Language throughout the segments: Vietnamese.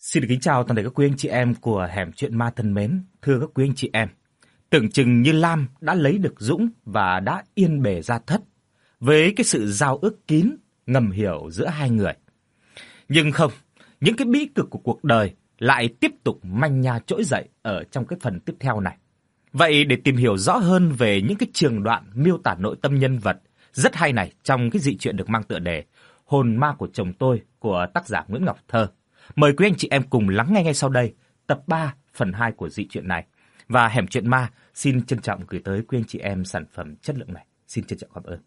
Xin được kính chào toàn thể các quý anh chị em của Hẻm Chuyện Ma thân mến. Thưa các quý anh chị em, tưởng chừng như Lam đã lấy được Dũng và đã yên bề gia thất với cái sự giao ước kín ngầm hiểu giữa hai người. Nhưng không, những cái bi kịch của cuộc đời lại tiếp tục manh nha trỗi dậy ở trong cái phần tiếp theo này. Vậy để tìm hiểu rõ hơn về những cái trường đoạn miêu tả nội tâm nhân vật rất hay này trong cái dị truyện được mang tựa đề Hồn ma của chồng tôi của tác giả Nguyễn Ngọc Thơ, mời quý anh chị em cùng lắng nghe ngay sau đây tập 3 phần 2 của dị truyện này. Và Hẻm Chuyện Ma xin trân trọng gửi tới quý anh chị em sản phẩm chất lượng này. Xin trân trọng cảm ơn.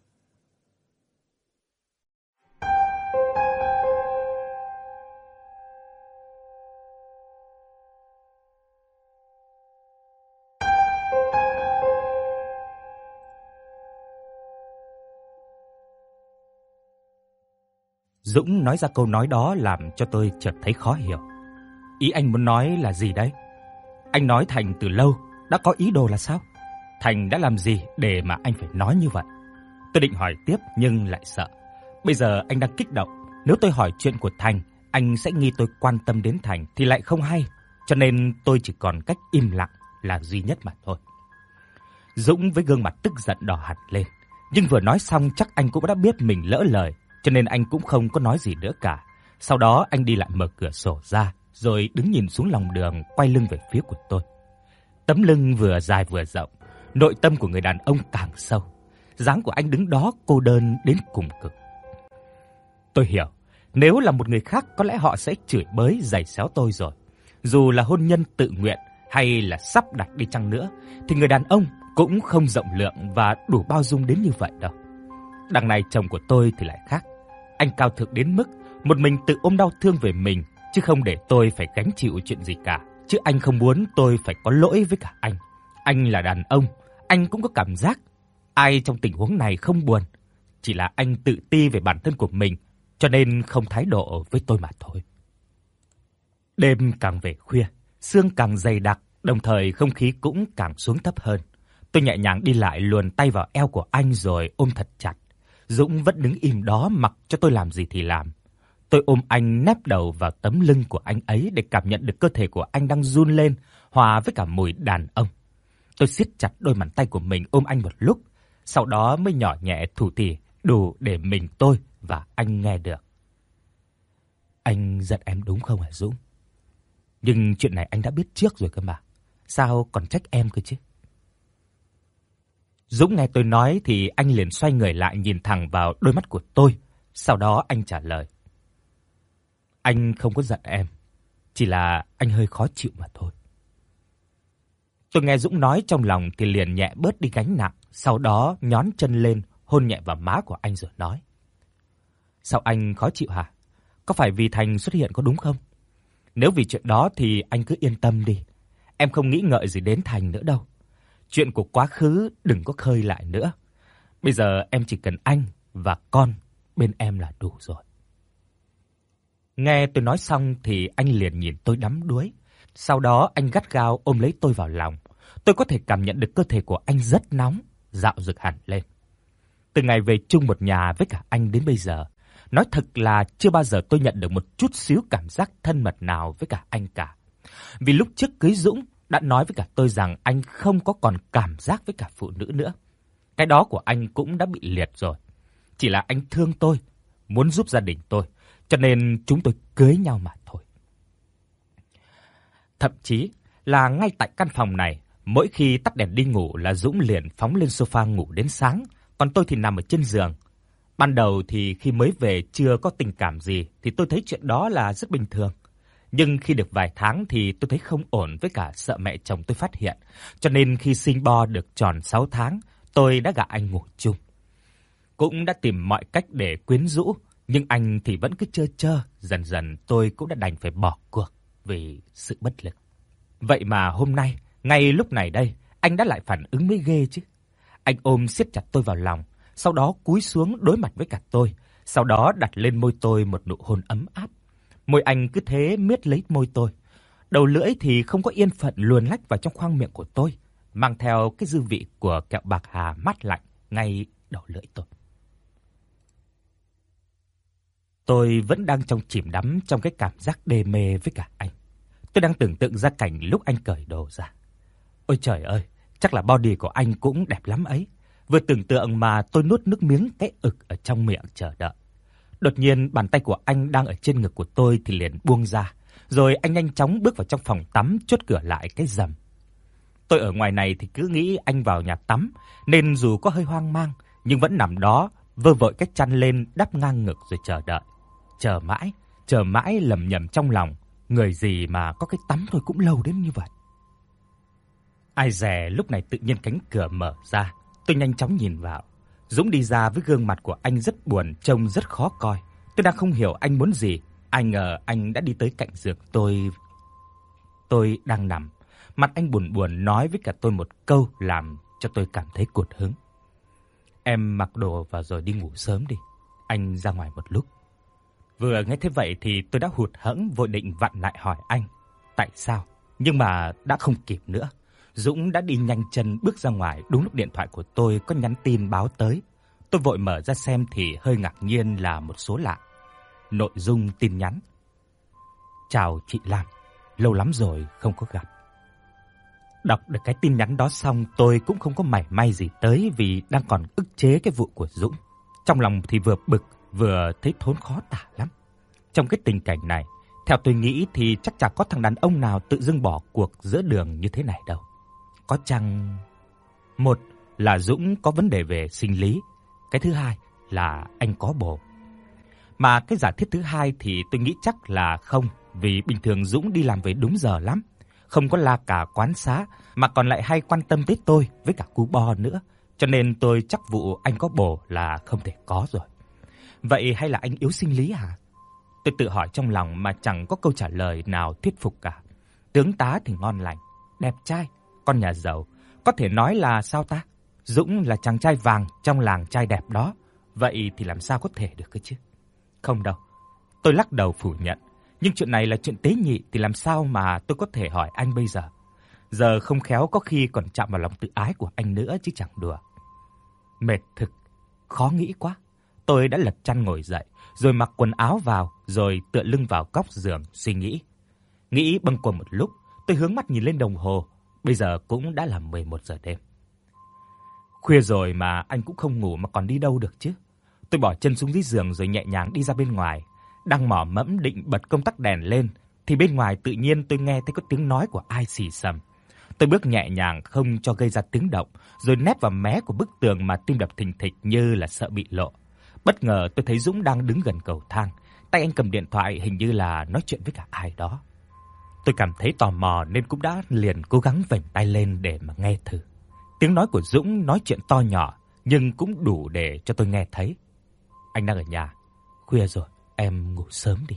Dũng nói ra câu nói đó làm cho tôi chợt thấy khó hiểu. Ý anh muốn nói là gì đấy? Anh nói Thành từ lâu đã có ý đồ là sao? Thành đã làm gì để mà anh phải nói như vậy? Tôi định hỏi tiếp nhưng lại sợ. Bây giờ anh đang kích động, nếu tôi hỏi chuyện của Thành, anh sẽ nghi tôi quan tâm đến Thành thì lại không hay, cho nên tôi chỉ còn cách im lặng là duy nhất mà thôi. Dũng với gương mặt tức giận đỏ hẳn lên, nhưng vừa nói xong chắc anh cũng đã biết mình lỡ lời, cho nên anh cũng không có nói gì nữa cả. Sau đó anh đi lại mở cửa sổ ra, rồi đứng nhìn xuống lòng đường, quay lưng về phía của tôi. Tấm lưng vừa dài vừa rộng, nội tâm của người đàn ông càng sâu. Dáng của anh đứng đó cô đơn đến cùng cực. Tôi hiểu, nếu là một người khác có lẽ họ sẽ chửi bới giày xéo tôi rồi. Dù là hôn nhân tự nguyện hay là sắp đặt đi chăng nữa, thì người đàn ông cũng không rộng lượng và đủ bao dung đến như vậy đâu. Đằng này chồng của tôi thì lại khác. Anh cao thượng đến mức một mình tự ôm đau thương về mình, chứ không để tôi phải gánh chịu chuyện gì cả. Chứ anh không muốn tôi phải có lỗi với cả anh. Anh là đàn ông, anh cũng có cảm giác. Ai trong tình huống này không buồn. Chỉ là anh tự ti về bản thân của mình, cho nên không thái độ với tôi mà thôi. Đêm càng về khuya, sương càng dày đặc, đồng thời không khí cũng càng xuống thấp hơn. Tôi nhẹ nhàng đi lại luồn tay vào eo của anh rồi ôm thật chặt. Dũng vẫn đứng im đó mặc cho tôi làm gì thì làm. Tôi ôm anh nép đầu vào tấm lưng của anh ấy để cảm nhận được cơ thể của anh đang run lên, hòa với cả mùi đàn ông. Tôi siết chặt đôi bàn tay của mình ôm anh một lúc, sau đó mới nhỏ nhẹ thủ thỉ đủ để mình tôi và anh nghe được. Anh giận em đúng không hả Dũng? Nhưng chuyện này anh đã biết trước rồi cơ mà. Sao còn trách em cơ chứ? Dũng nghe tôi nói thì anh liền xoay người lại nhìn thẳng vào đôi mắt của tôi. Sau đó anh trả lời. Anh không có giận em, chỉ là anh hơi khó chịu mà thôi. Tôi nghe Dũng nói trong lòng thì liền nhẹ bớt đi gánh nặng. Sau đó nhón chân lên hôn nhẹ vào má của anh rồi nói. Sao anh khó chịu hả? Có phải vì Thành xuất hiện có đúng không? Nếu vì chuyện đó thì anh cứ yên tâm đi. Em không nghĩ ngợi gì đến Thành nữa đâu. Chuyện của quá khứ đừng có khơi lại nữa. Bây giờ em chỉ cần anh và con bên em là đủ rồi. Nghe tôi nói xong thì anh liền nhìn tôi đắm đuối. Sau đó anh gắt gao ôm lấy tôi vào lòng. Tôi có thể cảm nhận được cơ thể của anh rất nóng, dạo dực hẳn lên. Từ ngày về chung một nhà với cả anh đến bây giờ, nói thật là chưa bao giờ tôi nhận được một chút xíu cảm giác thân mật nào với cả anh cả. Vì lúc trước cưới Dũng đã nói với cả tôi rằng anh không có còn cảm giác với cả phụ nữ nữa. Cái đó của anh cũng đã bị liệt rồi. Chỉ là anh thương tôi, muốn giúp gia đình tôi, cho nên chúng tôi cưới nhau mà thôi. Thậm chí là ngay tại căn phòng này, mỗi khi tắt đèn đi ngủ là Dũng liền phóng lên sofa ngủ đến sáng, còn tôi thì nằm ở trên giường. Ban đầu thì khi mới về chưa có tình cảm gì thì tôi thấy chuyện đó là rất bình thường. Nhưng khi được vài tháng thì tôi thấy không ổn với cả sợ mẹ chồng tôi phát hiện. Cho nên khi sinh bo được tròn 6 tháng, tôi đã gả anh ngủ chung. Cũng đã tìm mọi cách để quyến rũ, nhưng anh thì vẫn cứ chơ chơ. Dần dần tôi cũng đã đành phải bỏ cuộc vì sự bất lực. Vậy mà hôm nay, ngay lúc này đây, anh đã lại phản ứng mới ghê chứ. Anh ôm siết chặt tôi vào lòng, sau đó cúi xuống đối mặt với cả tôi. Sau đó đặt lên môi tôi một nụ hôn ấm áp. Môi anh cứ thế miết lấy môi tôi. Đầu lưỡi thì không có yên phận luồn lách vào trong khoang miệng của tôi, mang theo cái dư vị của kẹo bạc hà mát lạnh ngay đầu lưỡi tôi. Tôi vẫn đang chìm đắm trong cái cảm giác đê mê với cả anh. Tôi đang tưởng tượng ra cảnh lúc anh cởi đồ ra. Ôi trời ơi, chắc là body của anh cũng đẹp lắm ấy. Vừa tưởng tượng mà tôi nuốt nước miếng cái ực ở trong miệng chờ đợi. Đột nhiên bàn tay của anh đang ở trên ngực của tôi thì liền buông ra, rồi anh nhanh chóng bước vào trong phòng tắm, chốt cửa lại cái rầm. Tôi ở ngoài này thì cứ nghĩ anh vào nhà tắm, nên dù có hơi hoang mang nhưng vẫn nằm đó vơ vội cái chăn lên đắp ngang ngực rồi chờ đợi. Chờ mãi lẩm nhẩm trong lòng, người gì mà có cái tắm thôi cũng lâu đến như vậy. Ai dè lúc này tự nhiên cánh cửa mở ra, tôi nhanh chóng nhìn vào. Dũng đi ra với gương mặt của anh rất buồn, trông rất khó coi. Tôi đang không hiểu anh muốn gì. Ai ngờ anh đã đi tới cạnh giường tôi. Tôi đang nằm, mặt anh buồn buồn nói với cả tôi một câu làm cho tôi cảm thấy cụt hứng. Em mặc đồ vào rồi đi ngủ sớm đi, anh ra ngoài một lúc. Vừa nghe thế vậy thì tôi đã hụt hẫng vội định vặn lại hỏi anh tại sao, nhưng mà đã không kịp nữa. Dũng đã đi nhanh chân bước ra ngoài đúng lúc điện thoại của tôi có nhắn tin báo tới. Tôi vội mở ra xem thì hơi ngạc nhiên là một số lạ. Nội dung tin nhắn: Chào chị Lam, lâu lắm rồi không có gặp. Đọc được cái tin nhắn đó xong tôi cũng không có mảy may gì tới vì đang còn ức chế cái vụ của Dũng. Trong lòng thì vừa bực vừa thấy thốn khó tả lắm. Trong cái tình cảnh này, theo tôi nghĩ thì chắc chắn có thằng đàn ông nào tự dưng bỏ cuộc giữa đường như thế này đâu. Có chăng một là Dũng có vấn đề về sinh lý, cái thứ hai là anh có bồ. Mà cái giả thiết thứ hai thì tôi nghĩ chắc là không, vì bình thường Dũng đi làm về đúng giờ lắm, không có la cả quán xá mà còn lại hay quan tâm tới tôi với cả cu bo nữa, cho nên tôi chắc vụ anh có bồ là không thể có rồi. Vậy hay là anh yếu sinh lý hả? Tôi tự hỏi trong lòng mà chẳng có câu trả lời nào thuyết phục cả. Tướng tá thì ngon lành, đẹp trai, con nhà giàu, có thể nói là sao ta? Dũng là chàng trai vàng trong làng trai đẹp đó, vậy thì làm sao có thể được cơ chứ? Không đâu. Tôi lắc đầu phủ nhận, nhưng chuyện này là chuyện tế nhị thì làm sao mà tôi có thể hỏi anh bây giờ? Giờ không khéo có khi còn chạm vào lòng tự ái của anh nữa chứ chẳng đùa. Mệt thực, khó nghĩ quá. Tôi đã lật chăn ngồi dậy, rồi mặc quần áo vào, rồi tựa lưng vào góc giường suy nghĩ. Nghĩ bâng quâng một lúc, tôi hướng mắt nhìn lên đồng hồ, bây giờ cũng đã là 11 giờ đêm. Khuya rồi mà anh cũng không ngủ mà còn đi đâu được chứ? Tôi bỏ chân xuống dưới giường rồi nhẹ nhàng đi ra bên ngoài. Đang mò mẫm định bật công tắc đèn lên thì bên ngoài tự nhiên tôi nghe thấy có tiếng nói của ai xì xầm. Tôi bước nhẹ nhàng không cho gây ra tiếng động, rồi nép vào mé của bức tường mà tim đập thình thịch như là sợ bị lộ. Bất ngờ tôi thấy Dũng đang đứng gần cầu thang, tay anh cầm điện thoại hình như là nói chuyện với cả ai đó. Tôi cảm thấy tò mò nên cũng đã liền cố gắng vểnh tai lên để mà nghe thử. Tiếng nói của Dũng nói chuyện to nhỏ nhưng cũng đủ để cho tôi nghe thấy. Anh đang ở nhà, khuya rồi, em ngủ sớm đi.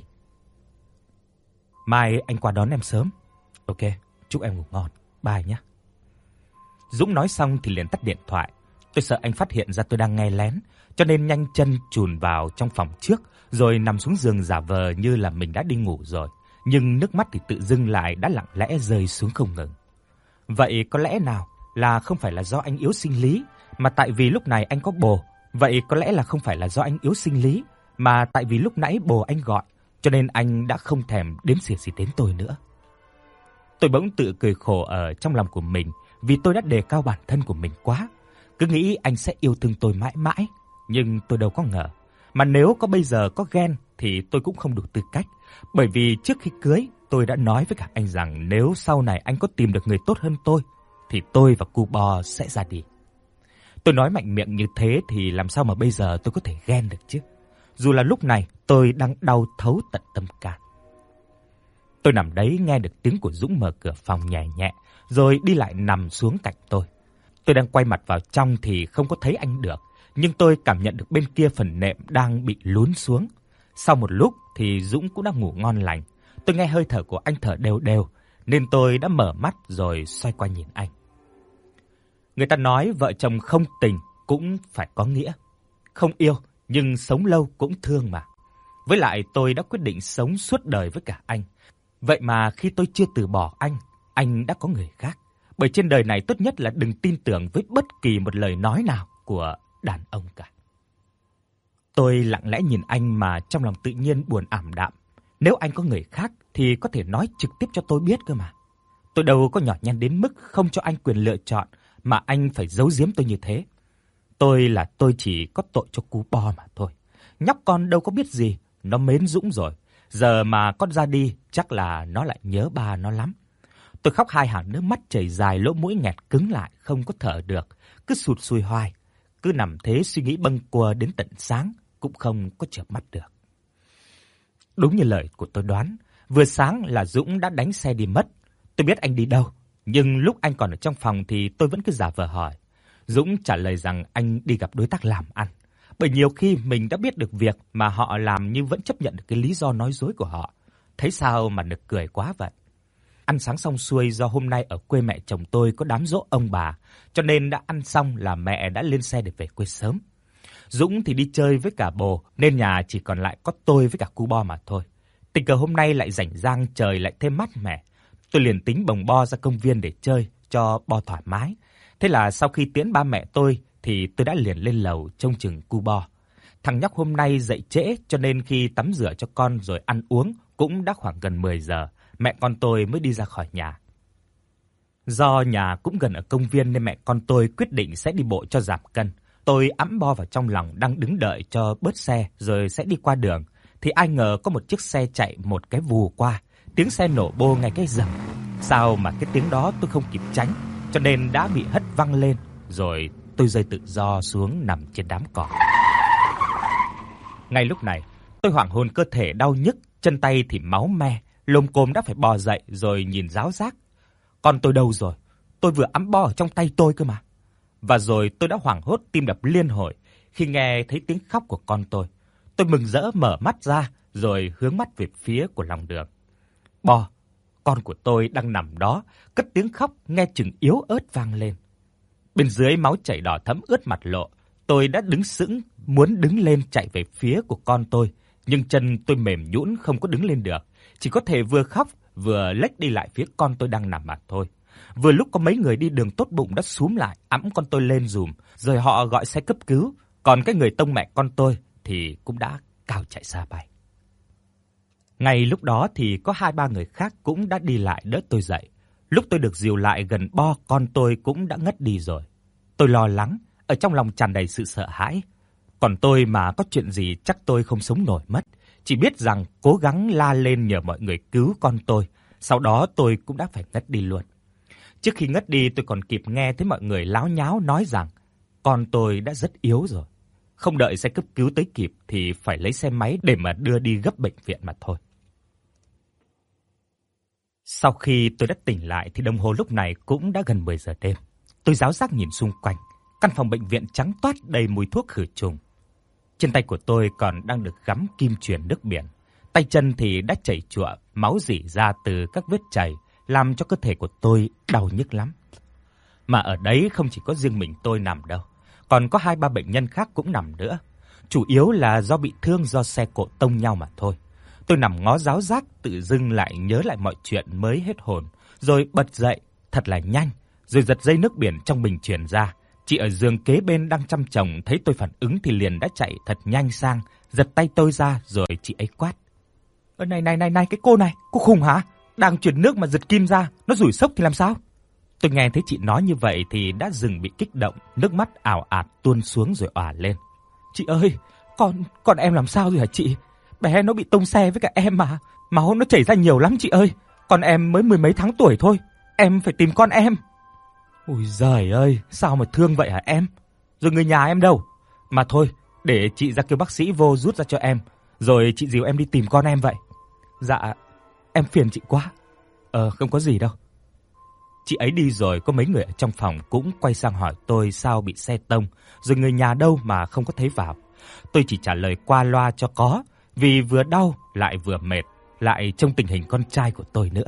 Mai anh qua đón em sớm. Ok, chúc em ngủ ngon, bye nhé. Dũng nói xong thì liền tắt điện thoại. Tôi sợ anh phát hiện ra tôi đang nghe lén, cho nên nhanh chân chùn vào trong phòng trước, rồi nằm xuống giường giả vờ như là mình đã đi ngủ rồi. Nhưng nước mắt thì tự dưng lại đã lặng lẽ rơi xuống không ngừng. Vậy có lẽ nào là không phải là do anh yếu sinh lý, mà tại vì lúc này anh có bồ. Vậy có lẽ là không phải là do anh yếu sinh lý, mà tại vì lúc nãy bồ anh gọi, cho nên anh đã không thèm đếm xỉa gì đến tôi nữa. Tôi bỗng tự cười khổ ở trong lòng của mình vì tôi đã đề cao bản thân của mình quá. Cứ nghĩ anh sẽ yêu thương tôi mãi mãi, nhưng tôi đâu có ngờ. Mà nếu có bây giờ có ghen thì tôi cũng không đủ tư cách. Bởi vì trước khi cưới, tôi đã nói với cả anh rằng nếu sau này anh có tìm được người tốt hơn tôi, thì tôi và cu bo sẽ ra đi. Tôi nói mạnh miệng như thế thì làm sao mà bây giờ tôi có thể ghen được chứ? Dù là lúc này tôi đang đau thấu tận tâm can. Tôi nằm đấy nghe được tiếng của Dũng mở cửa phòng nhẹ nhẹ, rồi đi lại nằm xuống cạnh tôi. Tôi đang quay mặt vào trong thì không có thấy anh được, nhưng tôi cảm nhận được bên kia phần nệm đang bị lún xuống. Sau một lúc thì Dũng cũng đã ngủ ngon lành. Tôi nghe hơi thở của anh thở đều đều, nên tôi đã mở mắt rồi xoay qua nhìn anh. Người ta nói vợ chồng không tình cũng phải có nghĩa. Không yêu nhưng sống lâu cũng thương mà. Với lại tôi đã quyết định sống suốt đời với cả anh. Vậy mà khi tôi chưa từ bỏ anh đã có người khác. Bởi trên đời này tốt nhất là đừng tin tưởng với bất kỳ một lời nói nào của đàn ông cả. Tôi lặng lẽ nhìn anh mà trong lòng tự nhiên buồn ảm đạm. Nếu anh có người khác, thì có thể nói trực tiếp cho tôi biết cơ mà. Tôi đâu có nhỏ nhen đến mức không cho anh quyền lựa chọn mà anh phải giấu giếm tôi như thế. Tôi chỉ có tội cho cú bo mà thôi. Nhóc con đâu có biết gì, nó mến Dũng rồi. Giờ mà con ra đi, chắc là nó lại nhớ ba nó lắm. Tôi khóc hai hàng nước mắt chảy dài, lỗ mũi nghẹt cứng lại, không có thở được, cứ sụt sùi hoài. Cứ nằm thế suy nghĩ bâng quơ đến tận sáng, cũng không có chợp mắt được. Đúng như lời của tôi đoán, vừa sáng là Dũng đã đánh xe đi mất. Tôi biết anh đi đâu, nhưng lúc anh còn ở trong phòng thì tôi vẫn cứ giả vờ hỏi. Dũng trả lời rằng anh đi gặp đối tác làm ăn. Bởi nhiều khi mình đã biết được việc mà họ làm nhưng vẫn chấp nhận được cái lý do nói dối của họ. Thấy sao mà nực cười quá vậy. Ăn sáng xong xuôi, do hôm nay ở quê mẹ chồng tôi có đám giỗ ông bà, cho nên đã ăn xong là mẹ đã lên xe để về quê sớm. Dũng thì đi chơi với cả bồ, nên nhà chỉ còn lại có tôi với cả cu bo mà thôi. Tình cờ hôm nay lại rảnh rang, trời lại thêm mát mẻ. Tôi liền tính bồng bo ra công viên để chơi cho bo thoải mái. Thế là sau khi tiễn ba mẹ tôi thì tôi đã liền lên lầu trông chừng cu bo. Thằng nhóc hôm nay dậy trễ, cho nên khi tắm rửa cho con rồi ăn uống cũng đã khoảng gần 10 giờ, mẹ con tôi mới đi ra khỏi nhà. Do nhà cũng gần ở công viên nên mẹ con tôi quyết định sẽ đi bộ cho giảm cân. Tôi ẵm bo vào trong lòng đang đứng đợi cho bớt xe rồi sẽ đi qua đường, thì ai ngờ có một chiếc xe chạy một cái vù qua, tiếng xe nổ bô ngay cái rầm. Sao mà cái tiếng đó tôi không kịp tránh, cho nên đã bị hất văng lên, rồi tôi rơi tự do xuống nằm trên đám cỏ. Ngay lúc này, tôi hoảng hồn, cơ thể đau nhức, chân tay thì máu me, lồm cồm đã phải bò dậy rồi nhìn ráo rác. Con tôi đâu rồi? Tôi vừa ẵm bo ở trong tay tôi cơ mà. Và rồi tôi đã hoảng hốt, tim đập liên hồi khi nghe thấy tiếng khóc của con tôi. Tôi mừng rỡ mở mắt ra rồi hướng mắt về phía của lòng đường. Bo, con của tôi đang nằm đó, cất tiếng khóc nghe chừng yếu ớt vang lên. Bên dưới máu chảy đỏ thẫm ướt mặt lộ. Tôi đã đứng sững, muốn đứng lên chạy về phía của con tôi, nhưng chân tôi mềm nhũn không có đứng lên được, chỉ có thể vừa khóc vừa lếch đi lại phía con tôi đang nằm mà thôi. Vừa lúc có mấy người đi đường tốt bụng đã xúm lại ẵm con tôi lên giùm, rồi họ gọi xe cấp cứu, còn cái người tông mẹ con tôi thì cũng đã cao chạy xa bay. Ngay lúc đó thì có 2-3 người khác cũng đã đi lại đỡ tôi dậy. Lúc tôi được dìu lại gần bo, con tôi cũng đã ngất đi rồi. Tôi lo lắng, ở trong lòng tràn đầy sự sợ hãi. Còn tôi mà có chuyện gì chắc tôi không sống nổi mất, chỉ biết rằng cố gắng la lên nhờ mọi người cứu con tôi, sau đó tôi cũng đã phải ngất đi luôn. Trước khi ngất đi tôi còn kịp nghe thấy mọi người láo nháo nói rằng con tôi đã rất yếu rồi. Không đợi xe cấp cứu tới kịp thì phải lấy xe máy để mà đưa đi gấp bệnh viện mà thôi. Sau khi tôi đã tỉnh lại thì đồng hồ lúc này cũng đã gần 10 giờ đêm. Tôi ráo rác nhìn xung quanh, căn phòng bệnh viện trắng toát đầy mùi thuốc khử trùng. Trên tay của tôi còn đang được gắm kim truyền nước biển. Tay chân thì đã chảy chụa, máu rỉ ra từ các vết chảy, làm cho cơ thể của tôi đau nhức lắm. Mà ở đấy không chỉ có riêng mình tôi nằm đâu, còn có 2-3 bệnh nhân khác cũng nằm nữa. Chủ yếu là do bị thương do xe cộ tông nhau mà thôi. Tôi nằm ngó ráo rác, tự dưng lại nhớ lại mọi chuyện mới hết hồn, rồi bật dậy thật là nhanh, rồi giật dây nước biển trong bình truyền ra. Chị ở giường kế bên đang chăm chồng thấy tôi phản ứng thì liền đã chạy thật nhanh sang, giật tay tôi ra rồi chị ấy quát: Này, cái cô này, cô khùng hả? Đang truyền nước mà giật kim ra, nó rủi xốc thì làm sao?" Tôi nghe thấy chị nói như vậy thì đã dừng bị kích động, nước mắt ào ạt tuôn xuống rồi òa lên: "Chị ơi, con em làm sao rồi hả chị? Bé nó bị tông xe với cả em mà, máu nó chảy ra nhiều lắm chị ơi. Con em mới 10 mấy tháng tuổi thôi, em phải tìm con em." "Ôi giời ơi, sao mà thương vậy hả em? Rồi người nhà em đâu? Mà thôi, để chị ra kêu bác sĩ vô rút ra cho em, rồi chị dìu em đi tìm con em vậy." "Dạ, em phiền chị quá." Không có gì đâu." Chị ấy đi rồi, có mấy người ở trong phòng cũng quay sang hỏi tôi sao bị xe tông, rồi người nhà đâu mà không có thấy vào. Tôi chỉ trả lời qua loa cho có, vì vừa đau lại vừa mệt, lại trông tình hình con trai của tôi nữa.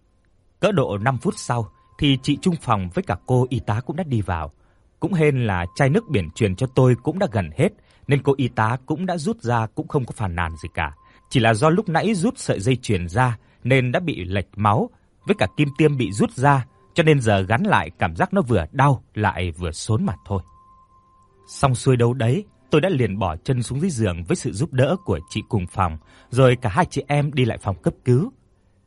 Cỡ độ 5 phút sau thì chị trung phòng với cả cô y tá cũng đã đi vào. Cũng hên là chai nước biển truyền cho tôi cũng đã gần hết, nên cô y tá cũng đã rút ra, cũng không có phàn nàn gì cả. Chỉ là do lúc nãy rút sợi dây chuyền ra nên đã bị lệch máu, với cả kim tiêm bị rút ra, cho nên giờ gắn lại cảm giác nó vừa đau lại vừa xốn mà thôi. Xong xuôi đâu đấy, tôi đã liền bỏ chân xuống dưới giường với sự giúp đỡ của chị cùng phòng, rồi cả hai chị em đi lại phòng cấp cứu.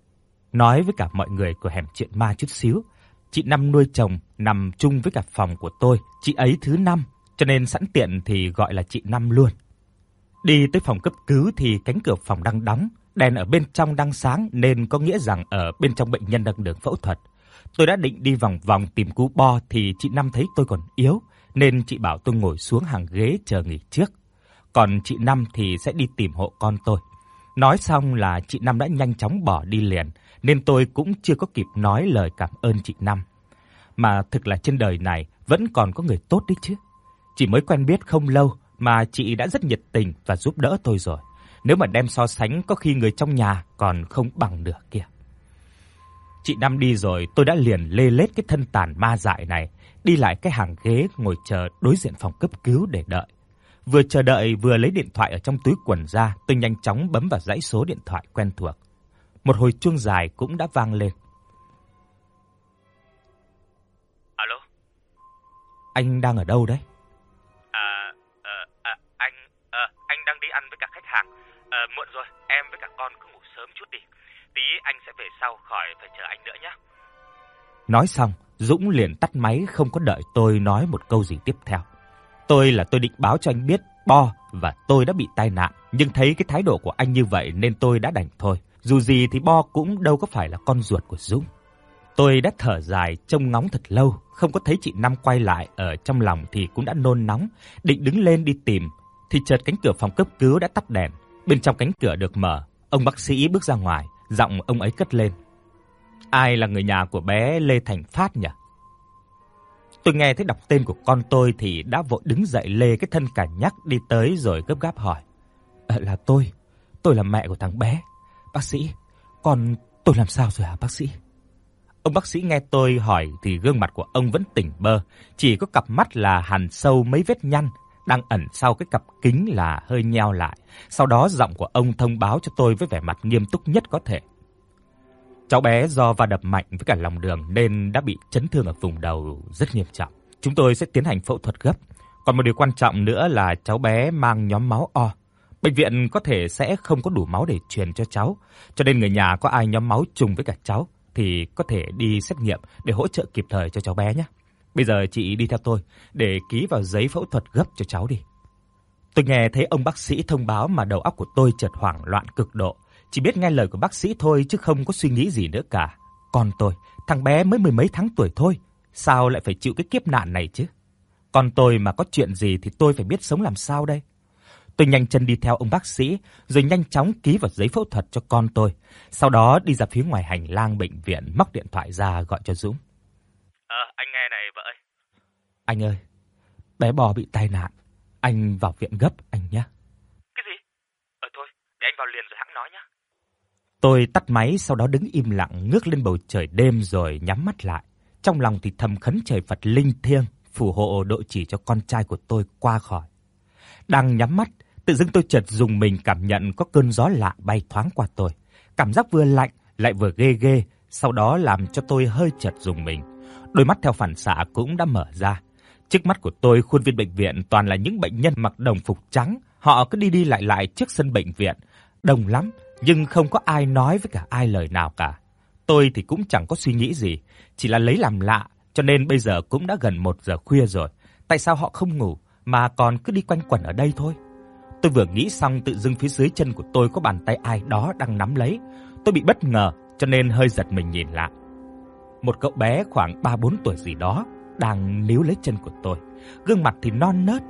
nói với cả mọi người của hẻm chuyện ma chút xíu. Chị Năm nuôi chồng nằm chung với cả phòng của tôi, chị ấy thứ 5, cho nên sẵn tiện thì gọi là chị Năm luôn. Đi tới phòng cấp cứu thì cánh cửa phòng đang đóng, đèn ở bên trong đang sáng nên có nghĩa rằng ở bên trong bệnh nhân đang được phẫu thuật. Tôi đã định đi vòng vòng tìm cú bo thì chị Năm thấy tôi còn yếu nên chị bảo tôi ngồi xuống hàng ghế chờ nghỉ trước. Còn chị Năm thì sẽ đi tìm hộ con tôi. Nói xong là chị Năm đã nhanh chóng bỏ đi liền nên tôi cũng chưa có kịp nói lời cảm ơn chị Năm. Mà thực là trên đời này vẫn còn có người tốt đấy chứ. Chỉ mới quen biết không lâu mà chị đã rất nhiệt tình và giúp đỡ tôi rồi. Nếu mà đem so sánh có khi người trong nhà còn không bằng được kia. Chị Năm đi rồi, tôi đã liền lê lết cái thân tàn ma dại này, đi lại cái hàng ghế ngồi chờ đối diện phòng cấp cứu để đợi. Vừa chờ đợi vừa lấy điện thoại ở trong túi quần ra, tôi nhanh chóng bấm vào dãy số điện thoại quen thuộc. Một hồi chuông dài cũng đã vang lên. Alo? Anh đang ở đâu đấy? Anh đang đi ăn với cả khách hàng. Muộn rồi, em với cả con cứ ngủ sớm chút đi. Tí anh sẽ về sau khỏi phải chờ anh nữa nhé. Nói xong, Dũng liền tắt máy không có đợi tôi nói một câu gì tiếp theo. Tôi định báo cho anh biết Bo và tôi đã bị tai nạn, nhưng thấy cái thái độ của anh như vậy nên tôi đã đành thôi. Dù gì thì Bo cũng đâu có phải là con ruột của Dũng. Tôi đã thở dài trông ngóng thật lâu, không có thấy chị Năm quay lại, ở trong lòng thì cũng đã nôn nóng, định đứng lên đi tìm thì chợt cánh cửa phòng cấp cứu đã tắt đèn. Bên trong cánh cửa được mở, ông bác sĩ bước ra ngoài, giọng ông ấy cất lên. Ai là người nhà của bé Lê Thành Phát nhỉ? Tôi nghe thấy đọc tên của con tôi thì đã vội đứng dậy lê cái thân cả nhắc đi tới rồi gấp gáp hỏi. Là tôi là mẹ của thằng bé. Bác sĩ, con tôi làm sao rồi hả bác sĩ? Ông bác sĩ nghe tôi hỏi thì gương mặt của ông vẫn tỉnh bơ, chỉ có cặp mắt là hằn sâu mấy vết nhăn, đang ẩn sau cái cặp kính là hơi nheo lại. Sau đó giọng của ông thông báo cho tôi với vẻ mặt nghiêm túc nhất có thể. Cháu bé do va đập mạnh với cả lòng đường nên đã bị chấn thương ở vùng đầu rất nghiêm trọng. Chúng tôi sẽ tiến hành phẫu thuật gấp. Còn một điều quan trọng nữa là cháu bé mang nhóm máu O. Bệnh viện có thể sẽ không có đủ máu để truyền cho cháu, cho nên người nhà có ai nhóm máu trùng với cả cháu thì có thể đi xét nghiệm để hỗ trợ kịp thời cho cháu bé nhé. Bây giờ chị đi theo tôi để ký vào giấy phẫu thuật gấp cho cháu đi. Tôi nghe thấy ông bác sĩ thông báo mà đầu óc của tôi chợt hoảng loạn cực độ. Chỉ biết nghe lời của bác sĩ thôi chứ không có suy nghĩ gì nữa cả. Con tôi, thằng bé mới 10 mấy tháng tuổi thôi, sao lại phải chịu cái kiếp nạn này chứ? Con tôi mà có chuyện gì thì tôi phải biết sống làm sao đây? Tôi nhanh chân đi theo ông bác sĩ, rồi nhanh chóng ký vào giấy phẫu thuật cho con tôi. Sau đó đi ra phía ngoài hành lang bệnh viện, móc điện thoại ra gọi cho Dũng. Anh nghe này vợ ơi. Anh ơi, bé Bò bị tai nạn. Anh vào viện gấp anh nhé. Cái gì? Thôi, để anh vào liền rồi hẵng nói nhé. Tôi tắt máy, sau đó đứng im lặng ngước lên bầu trời đêm rồi nhắm mắt lại. Trong lòng thì thầm khấn trời Phật linh thiêng phù hộ độ chỉ cho con trai của tôi qua khỏi. Đang nhắm mắt, tự dưng tôi chợt rùng mình cảm nhận có cơn gió lạ bay thoáng qua tôi. Cảm giác vừa lạnh lại vừa ghê ghê, sau đó làm cho tôi hơi chợt rùng mình. Đôi mắt theo phản xạ cũng đã mở ra. Trước mắt của tôi khuôn viên bệnh viện toàn là những bệnh nhân mặc đồng phục trắng, họ cứ đi đi lại lại trước sân bệnh viện, đông lắm, nhưng không có ai nói với cả ai lời nào cả. Tôi thì cũng chẳng có suy nghĩ gì, chỉ là lấy làm lạ, cho nên bây giờ cũng đã gần 1 giờ khuya rồi, tại sao họ không ngủ mà còn cứ đi quanh quẩn ở đây thôi. Tôi vừa nghĩ xong tự dưng phía dưới chân của tôi có bàn tay ai đó đang nắm lấy. Tôi bị bất ngờ cho nên hơi giật mình nhìn lại. Một cậu bé khoảng 3-4 tuổi gì đó đang níu lấy chân của tôi, gương mặt thì non nớt,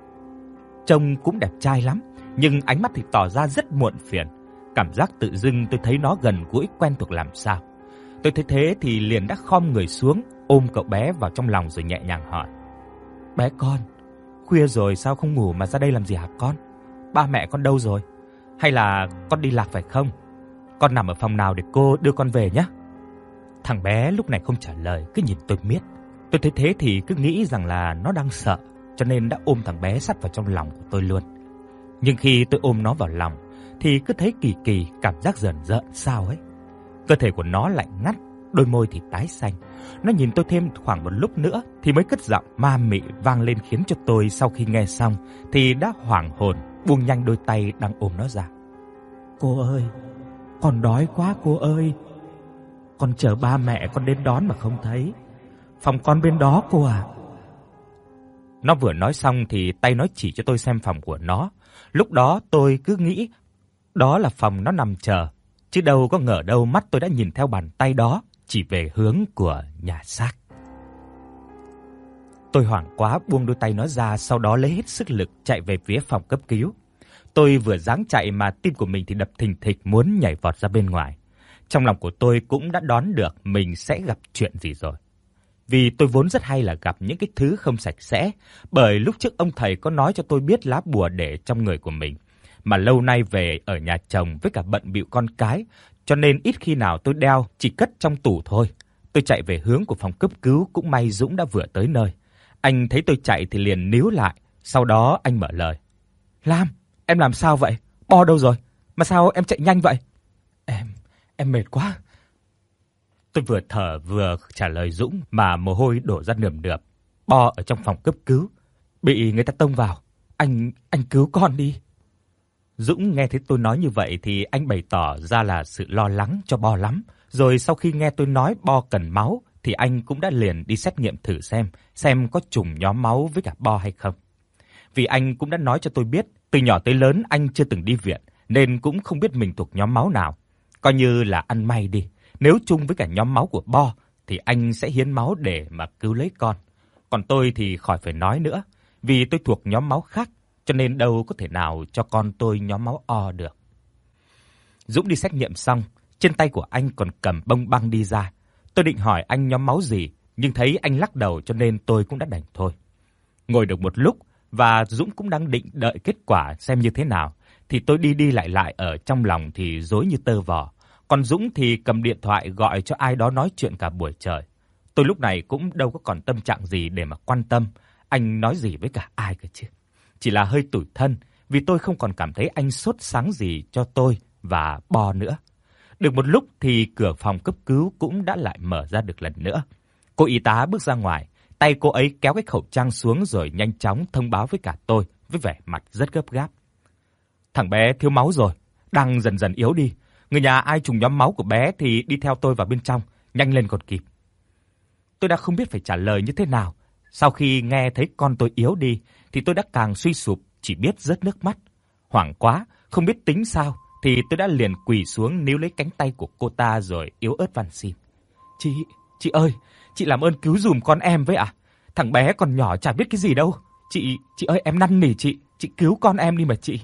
trông cũng đẹp trai lắm, nhưng ánh mắt thì tỏ ra rất muộn phiền. Cảm giác tự dưng tôi thấy nó gần gũi quen thuộc làm sao. Tôi thấy thế thì liền đã khom người xuống, ôm cậu bé vào trong lòng rồi nhẹ nhàng hỏi. Bé con, khuya rồi sao không ngủ mà ra đây làm gì hả con? Ba mẹ con đâu rồi? Hay là con đi lạc phải không? Con nằm ở phòng nào để cô đưa con về nhé? Thằng bé lúc này không trả lời, cứ nhìn tôi miết. Tôi thấy thế thì cứ nghĩ rằng là nó đang sợ, cho nên đã ôm thằng bé sát vào trong lòng của tôi luôn. Nhưng khi tôi ôm nó vào lòng thì cứ thấy kỳ kỳ, cảm giác rờn rợn sao ấy. Cơ thể của nó lạnh ngắt, đôi môi thì tái xanh. Nó nhìn tôi thêm khoảng một lúc nữa thì mới cất giọng ma mị vang lên, khiến cho tôi sau khi nghe xong thì đã hoảng hồn, buông nhanh đôi tay đang ôm nó ra. Cô ơi, con đói quá cô ơi. Con chờ ba mẹ con đến đón mà không thấy. Phòng con bên đó cô à. Nó vừa nói xong thì tay nó chỉ cho tôi xem phòng của nó. Lúc đó tôi cứ nghĩ đó là phòng nó nằm chờ, chứ đâu có ngờ đâu mắt tôi đã nhìn theo bàn tay đó chỉ về hướng của nhà xác. Tôi hoảng quá buông đôi tay nó ra, sau đó lấy hết sức lực chạy về phía phòng cấp cứu. Tôi vừa giáng chạy mà tim của mình thì đập thình thịch muốn nhảy vọt ra bên ngoài. Trong lòng của tôi cũng đã đoán được mình sẽ gặp chuyện gì rồi. Vì tôi vốn rất hay là gặp những cái thứ không sạch sẽ, bởi lúc trước ông thầy có nói cho tôi biết lá bùa để trong người của mình, mà lâu nay về ở nhà chồng với cả bận bịu con cái, cho nên ít khi nào tôi đeo, chỉ cất trong tủ thôi. Tôi chạy về hướng của phòng cấp cứu, cũng may Dũng đã vừa tới nơi. Anh thấy tôi chạy thì liền níu lại, sau đó anh mở lời. Lam, em làm sao vậy? Bo đâu rồi? Mà sao em chạy nhanh vậy? Em mệt quá. Tôi vừa thở vừa trả lời Dũng mà mồ hôi đổ ra nườm nượp. Bo ở trong phòng cấp cứu, bị người ta tông vào. Anh cứu con đi. Dũng nghe thấy tôi nói như vậy thì anh bày tỏ ra là sự lo lắng cho Bo lắm. Rồi sau khi nghe tôi nói Bo cần máu thì anh cũng đã liền đi xét nghiệm thử xem có trùng nhóm máu với cả Bo hay không. Vì anh cũng đã nói cho tôi biết, từ nhỏ tới lớn anh chưa từng đi viện nên cũng không biết mình thuộc nhóm máu nào. Coi như là ăn may đi, nếu chung với cả nhóm máu của Bo thì anh sẽ hiến máu để mà cứu lấy con. Còn tôi thì khỏi phải nói nữa, vì tôi thuộc nhóm máu khác, cho nên đâu có thể nào cho con tôi nhóm máu O được. Dũng đi xét nghiệm xong, trên tay của anh còn cầm bông băng đi ra. Tôi định hỏi anh nhóm máu gì, nhưng thấy anh lắc đầu cho nên tôi cũng đã đành thôi. Ngồi được một lúc và Dũng cũng đang định đợi kết quả xem như thế nào, thì tôi đi lại ở trong lòng thì rối như tơ vò. Còn Dũng thì cầm điện thoại gọi cho ai đó nói chuyện cả buổi trời. Tôi lúc này cũng đâu có còn tâm trạng gì để mà quan tâm anh nói gì với cả ai cơ chứ. Chỉ là hơi tủi thân vì tôi không còn cảm thấy anh sốt sáng gì cho tôi và Bo nữa. Được một lúc thì cửa phòng cấp cứu cũng đã lại mở ra được lần nữa. Cô y tá bước ra ngoài, tay cô ấy kéo cái khẩu trang xuống rồi nhanh chóng thông báo với cả tôi với vẻ mặt rất gấp gáp. Thằng bé thiếu máu rồi, đang dần dần yếu đi. Người nhà ai trùng nhóm máu của bé thì đi theo tôi vào bên trong, nhanh lên còn kịp. Tôi đã không biết phải trả lời như thế nào. Sau khi nghe thấy con tôi yếu đi thì tôi đã càng suy sụp, chỉ biết rớt nước mắt. Hoảng quá, không biết tính sao thì tôi đã liền quỳ xuống níu lấy cánh tay của cô ta rồi yếu ớt van xin. Chị ơi, chị làm ơn cứu giùm con em với ạ. Thằng bé còn nhỏ chả biết cái gì đâu. Chị ơi, em năn nỉ chị cứu con em đi mà chị.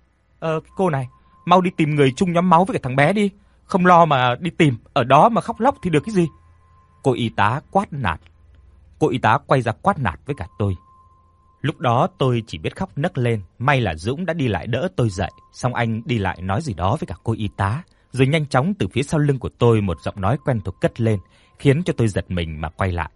Cô này, mau đi tìm người chung nhóm máu với cả thằng bé đi, không lo mà đi tìm, ở đó mà khóc lóc thì được cái gì. Cô y tá quát nạt. Cô y tá quay ra quát nạt với cả tôi. Lúc đó tôi chỉ biết khóc nấc lên, may là Dũng đã đi lại đỡ tôi dậy, xong anh đi lại nói gì đó với cả cô y tá, rồi nhanh chóng từ phía sau lưng của tôi một giọng nói quen thuộc cất lên, khiến cho tôi giật mình mà quay lại.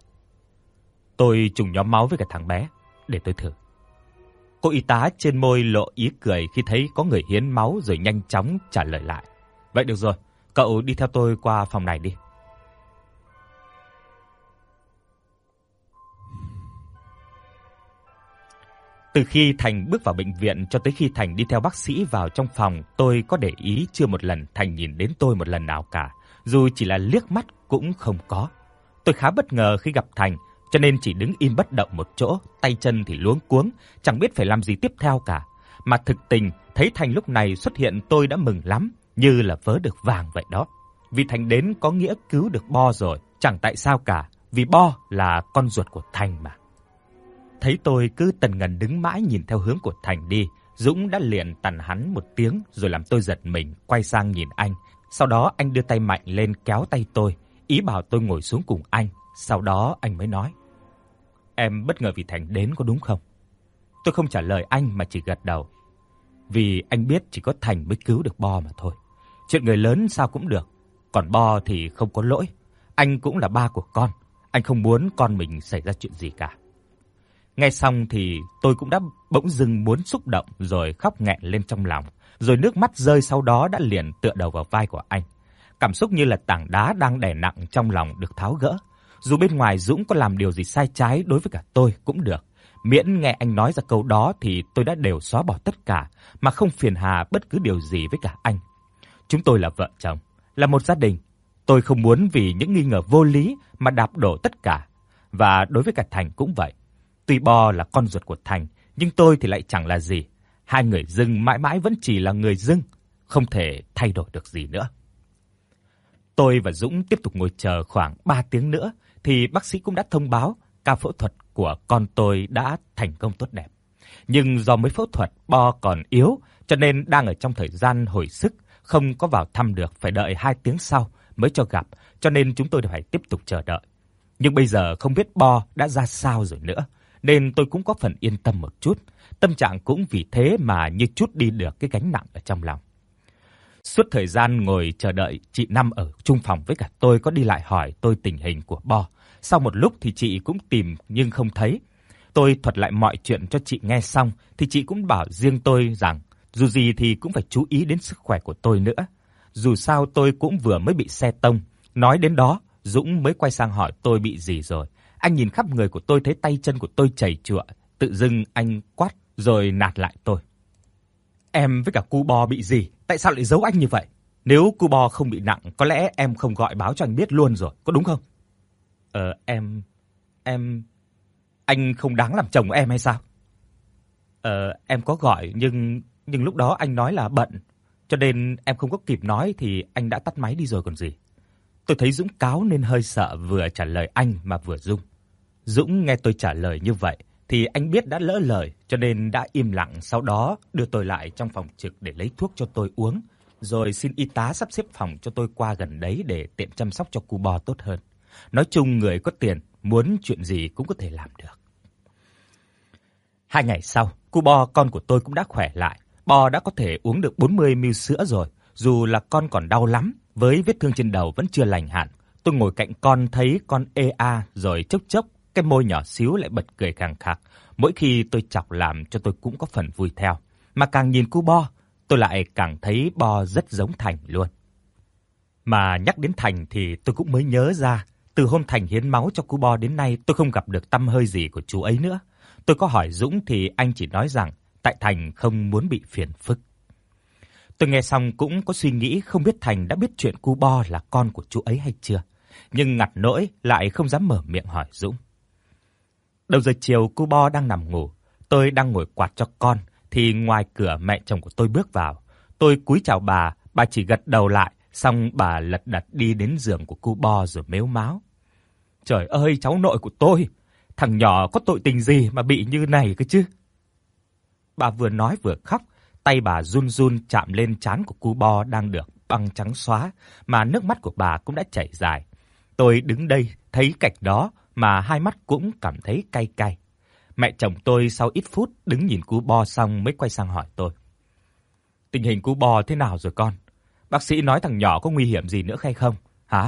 Tôi trùng nhóm máu với cả thằng bé, để tôi thử. Cô y tá trên môi lộ ý cười khi thấy có người hiến máu rồi nhanh chóng trả lời lại. Vậy được rồi, cậu đi theo tôi qua phòng này đi. Từ khi Thành bước vào bệnh viện cho tới khi Thành đi theo bác sĩ vào trong phòng, tôi có để ý chưa một lần Thành nhìn đến tôi một lần nào cả, dù chỉ là liếc mắt cũng không có. Tôi khá bất ngờ khi gặp Thành, cho nên chỉ đứng im bất động một chỗ, tay chân thì luống cuống, chẳng biết phải làm gì tiếp theo cả. Mà thực tình, thấy Thành lúc này xuất hiện tôi đã mừng lắm, như là vớ được vàng vậy đó. Vì Thành đến có nghĩa cứu được Bo rồi, chẳng tại sao cả, vì Bo là con ruột của Thành mà. Thấy tôi cứ tần ngần đứng mãi nhìn theo hướng của Thành đi, Dũng đã liền tằn hắn một tiếng rồi làm tôi giật mình, quay sang nhìn anh. Sau đó anh đưa tay mạnh lên kéo tay tôi, ý bảo tôi ngồi xuống cùng anh. Sau đó anh mới nói: Em bất ngờ vì Thành đến có đúng không? Tôi không trả lời anh mà chỉ gật đầu. Vì anh biết chỉ có Thành mới cứu được Bo mà thôi. Chuyện người lớn sao cũng được, còn Bo thì không có lỗi. Anh cũng là ba của con, anh không muốn con mình xảy ra chuyện gì cả. Nghe xong thì tôi cũng đã bỗng dưng muốn xúc động rồi khóc nghẹn lên trong lòng, rồi nước mắt rơi sau đó đã liền tựa đầu vào vai của anh. Cảm xúc như là tảng đá đang đè nặng trong lòng được tháo gỡ. Dù bên ngoài Dũng có làm điều gì sai trái đối với cả tôi cũng được, miễn nghe anh nói ra câu đó thì tôi đã đều xóa bỏ tất cả mà không phiền hà bất cứ điều gì với cả anh. Chúng tôi là vợ chồng, là một gia đình. Tôi không muốn vì những nghi ngờ vô lý mà đạp đổ tất cả, và đối với cả Thành cũng vậy. Tuy Bo là con ruột của Thành, nhưng tôi thì lại chẳng là gì. Hai người dưng mãi mãi vẫn chỉ là người dưng, không thể thay đổi được gì nữa. Tôi và Dũng tiếp tục ngồi chờ khoảng 3 tiếng nữa thì bác sĩ cũng đã thông báo ca phẫu thuật của con tôi đã thành công tốt đẹp. Nhưng do mới phẫu thuật, Bo còn yếu cho nên đang ở trong thời gian hồi sức, không có vào thăm được, phải đợi 2 tiếng sau mới cho gặp, cho nên chúng tôi phải tiếp tục chờ đợi. Nhưng bây giờ không biết Bo đã ra sao rồi nữa, nên tôi cũng có phần yên tâm một chút. Tâm trạng cũng vì thế mà như trút đi được cái gánh nặng ở trong lòng. Suốt thời gian ngồi chờ đợi, chị Năm ở chung phòng với cả tôi có đi lại hỏi tôi tình hình của Bo. Sau một lúc thì chị cũng tìm nhưng không thấy. Tôi thuật lại mọi chuyện cho chị nghe xong thì chị cũng bảo riêng tôi rằng dù gì thì cũng phải chú ý đến sức khỏe của tôi nữa. Dù sao tôi cũng vừa mới bị xe tông. Nói đến đó, Dũng mới quay sang hỏi tôi bị gì rồi. Anh nhìn khắp người của tôi thấy tay chân của tôi chảy chụa, tự dưng anh quát rồi nạt lại tôi. Em với cả cu Bo bị gì? Tại sao lại giấu anh như vậy? Nếu cu Bo không bị nặng, có lẽ em không gọi báo cho anh biết luôn rồi, có đúng không? Anh không đáng làm chồng em hay sao? Em có gọi nhưng lúc đó anh nói là bận, cho nên em không có kịp nói thì anh đã tắt máy đi rồi còn gì. Tôi thấy Dũng cáu nên hơi sợ, vừa trả lời anh mà vừa run. Dũng nghe tôi trả lời như vậy thì anh biết đã lỡ lời cho nên đã im lặng, sau đó đưa tôi lại trong phòng trực để lấy thuốc cho tôi uống, rồi xin y tá sắp xếp phòng cho tôi qua gần đấy để tiện chăm sóc cho cu Bo tốt hơn. Nói chung người có tiền muốn chuyện gì cũng có thể làm được. 2 ngày sau, cu Bo con của tôi cũng đã khỏe lại. Bo đã có thể uống được 40 ml sữa rồi, dù là con còn đau lắm, với vết thương trên đầu vẫn chưa lành hẳn. Tôi ngồi cạnh con thấy con ê a rồi chốc chốc cái môi nhỏ xíu lại bật cười khàng khạc. Mỗi khi tôi chọc làm cho tôi cũng có phần vui theo. Mà càng nhìn cu Bo, tôi lại càng thấy Bo rất giống Thành luôn. Mà nhắc đến Thành thì tôi cũng mới nhớ ra, từ hôm Thành hiến máu cho cu Bo đến nay tôi không gặp được tăm hơi gì của chú ấy nữa. Tôi có hỏi Dũng thì anh chỉ nói rằng tại Thành không muốn bị phiền phức. Tôi nghe xong cũng có suy nghĩ không biết Thành đã biết chuyện cu Bo là con của chú ấy hay chưa. Nhưng ngặt nỗi lại không dám mở miệng hỏi Dũng. Đầu giờ chiều cu Bo đang nằm ngủ, tôi đang ngồi quạt cho con thì ngoài cửa mẹ chồng của tôi bước vào. Tôi cúi chào bà chỉ gật đầu lại, xong bà lật đật đi đến giường của cu Bo rồi mếu máo. Trời ơi, cháu nội của tôi, thằng nhỏ có tội tình gì mà bị như này cơ chứ? Bà vừa nói vừa khóc, tay bà run run chạm lên trán của cu Bo đang được băng trắng xóa, mà nước mắt của bà cũng đã chảy dài. Tôi đứng đây thấy cảnh đó mà hai mắt cũng cảm thấy cay cay. Mẹ chồng tôi sau ít phút đứng nhìn cu Bo xong mới quay sang hỏi tôi. Tình hình cu Bo thế nào rồi con? Bác sĩ nói thằng nhỏ có nguy hiểm gì nữa hay không? Hả?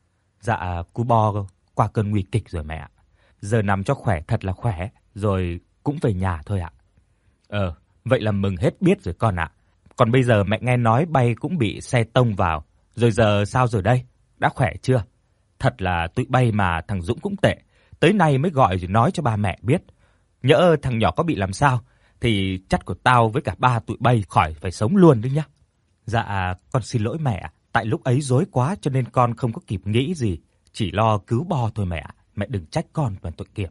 Dạ, cu Bo qua cơn nguy kịch rồi mẹ ạ. Giờ nằm cho khỏe thật là khỏe, rồi cũng về nhà thôi ạ. Vậy là mừng hết biết rồi con ạ. Còn bây giờ mẹ nghe nói bay cũng bị xe tông vào, rồi giờ sao rồi đây? Đã khỏe chưa? Thật là tụi bay mà thằng Dũng cũng tệ, tới nay mới gọi rồi nói cho ba mẹ biết. Nhỡ thằng nhỏ có bị làm sao thì chắc của tao với cả ba tụi bay khỏi phải sống luôn đấy nhá. Dạ, con xin lỗi mẹ, tại lúc ấy rối quá cho nên con không có kịp nghĩ gì, chỉ lo cứu Bo thôi mẹ, mẹ đừng trách con toàn tội nghiệp.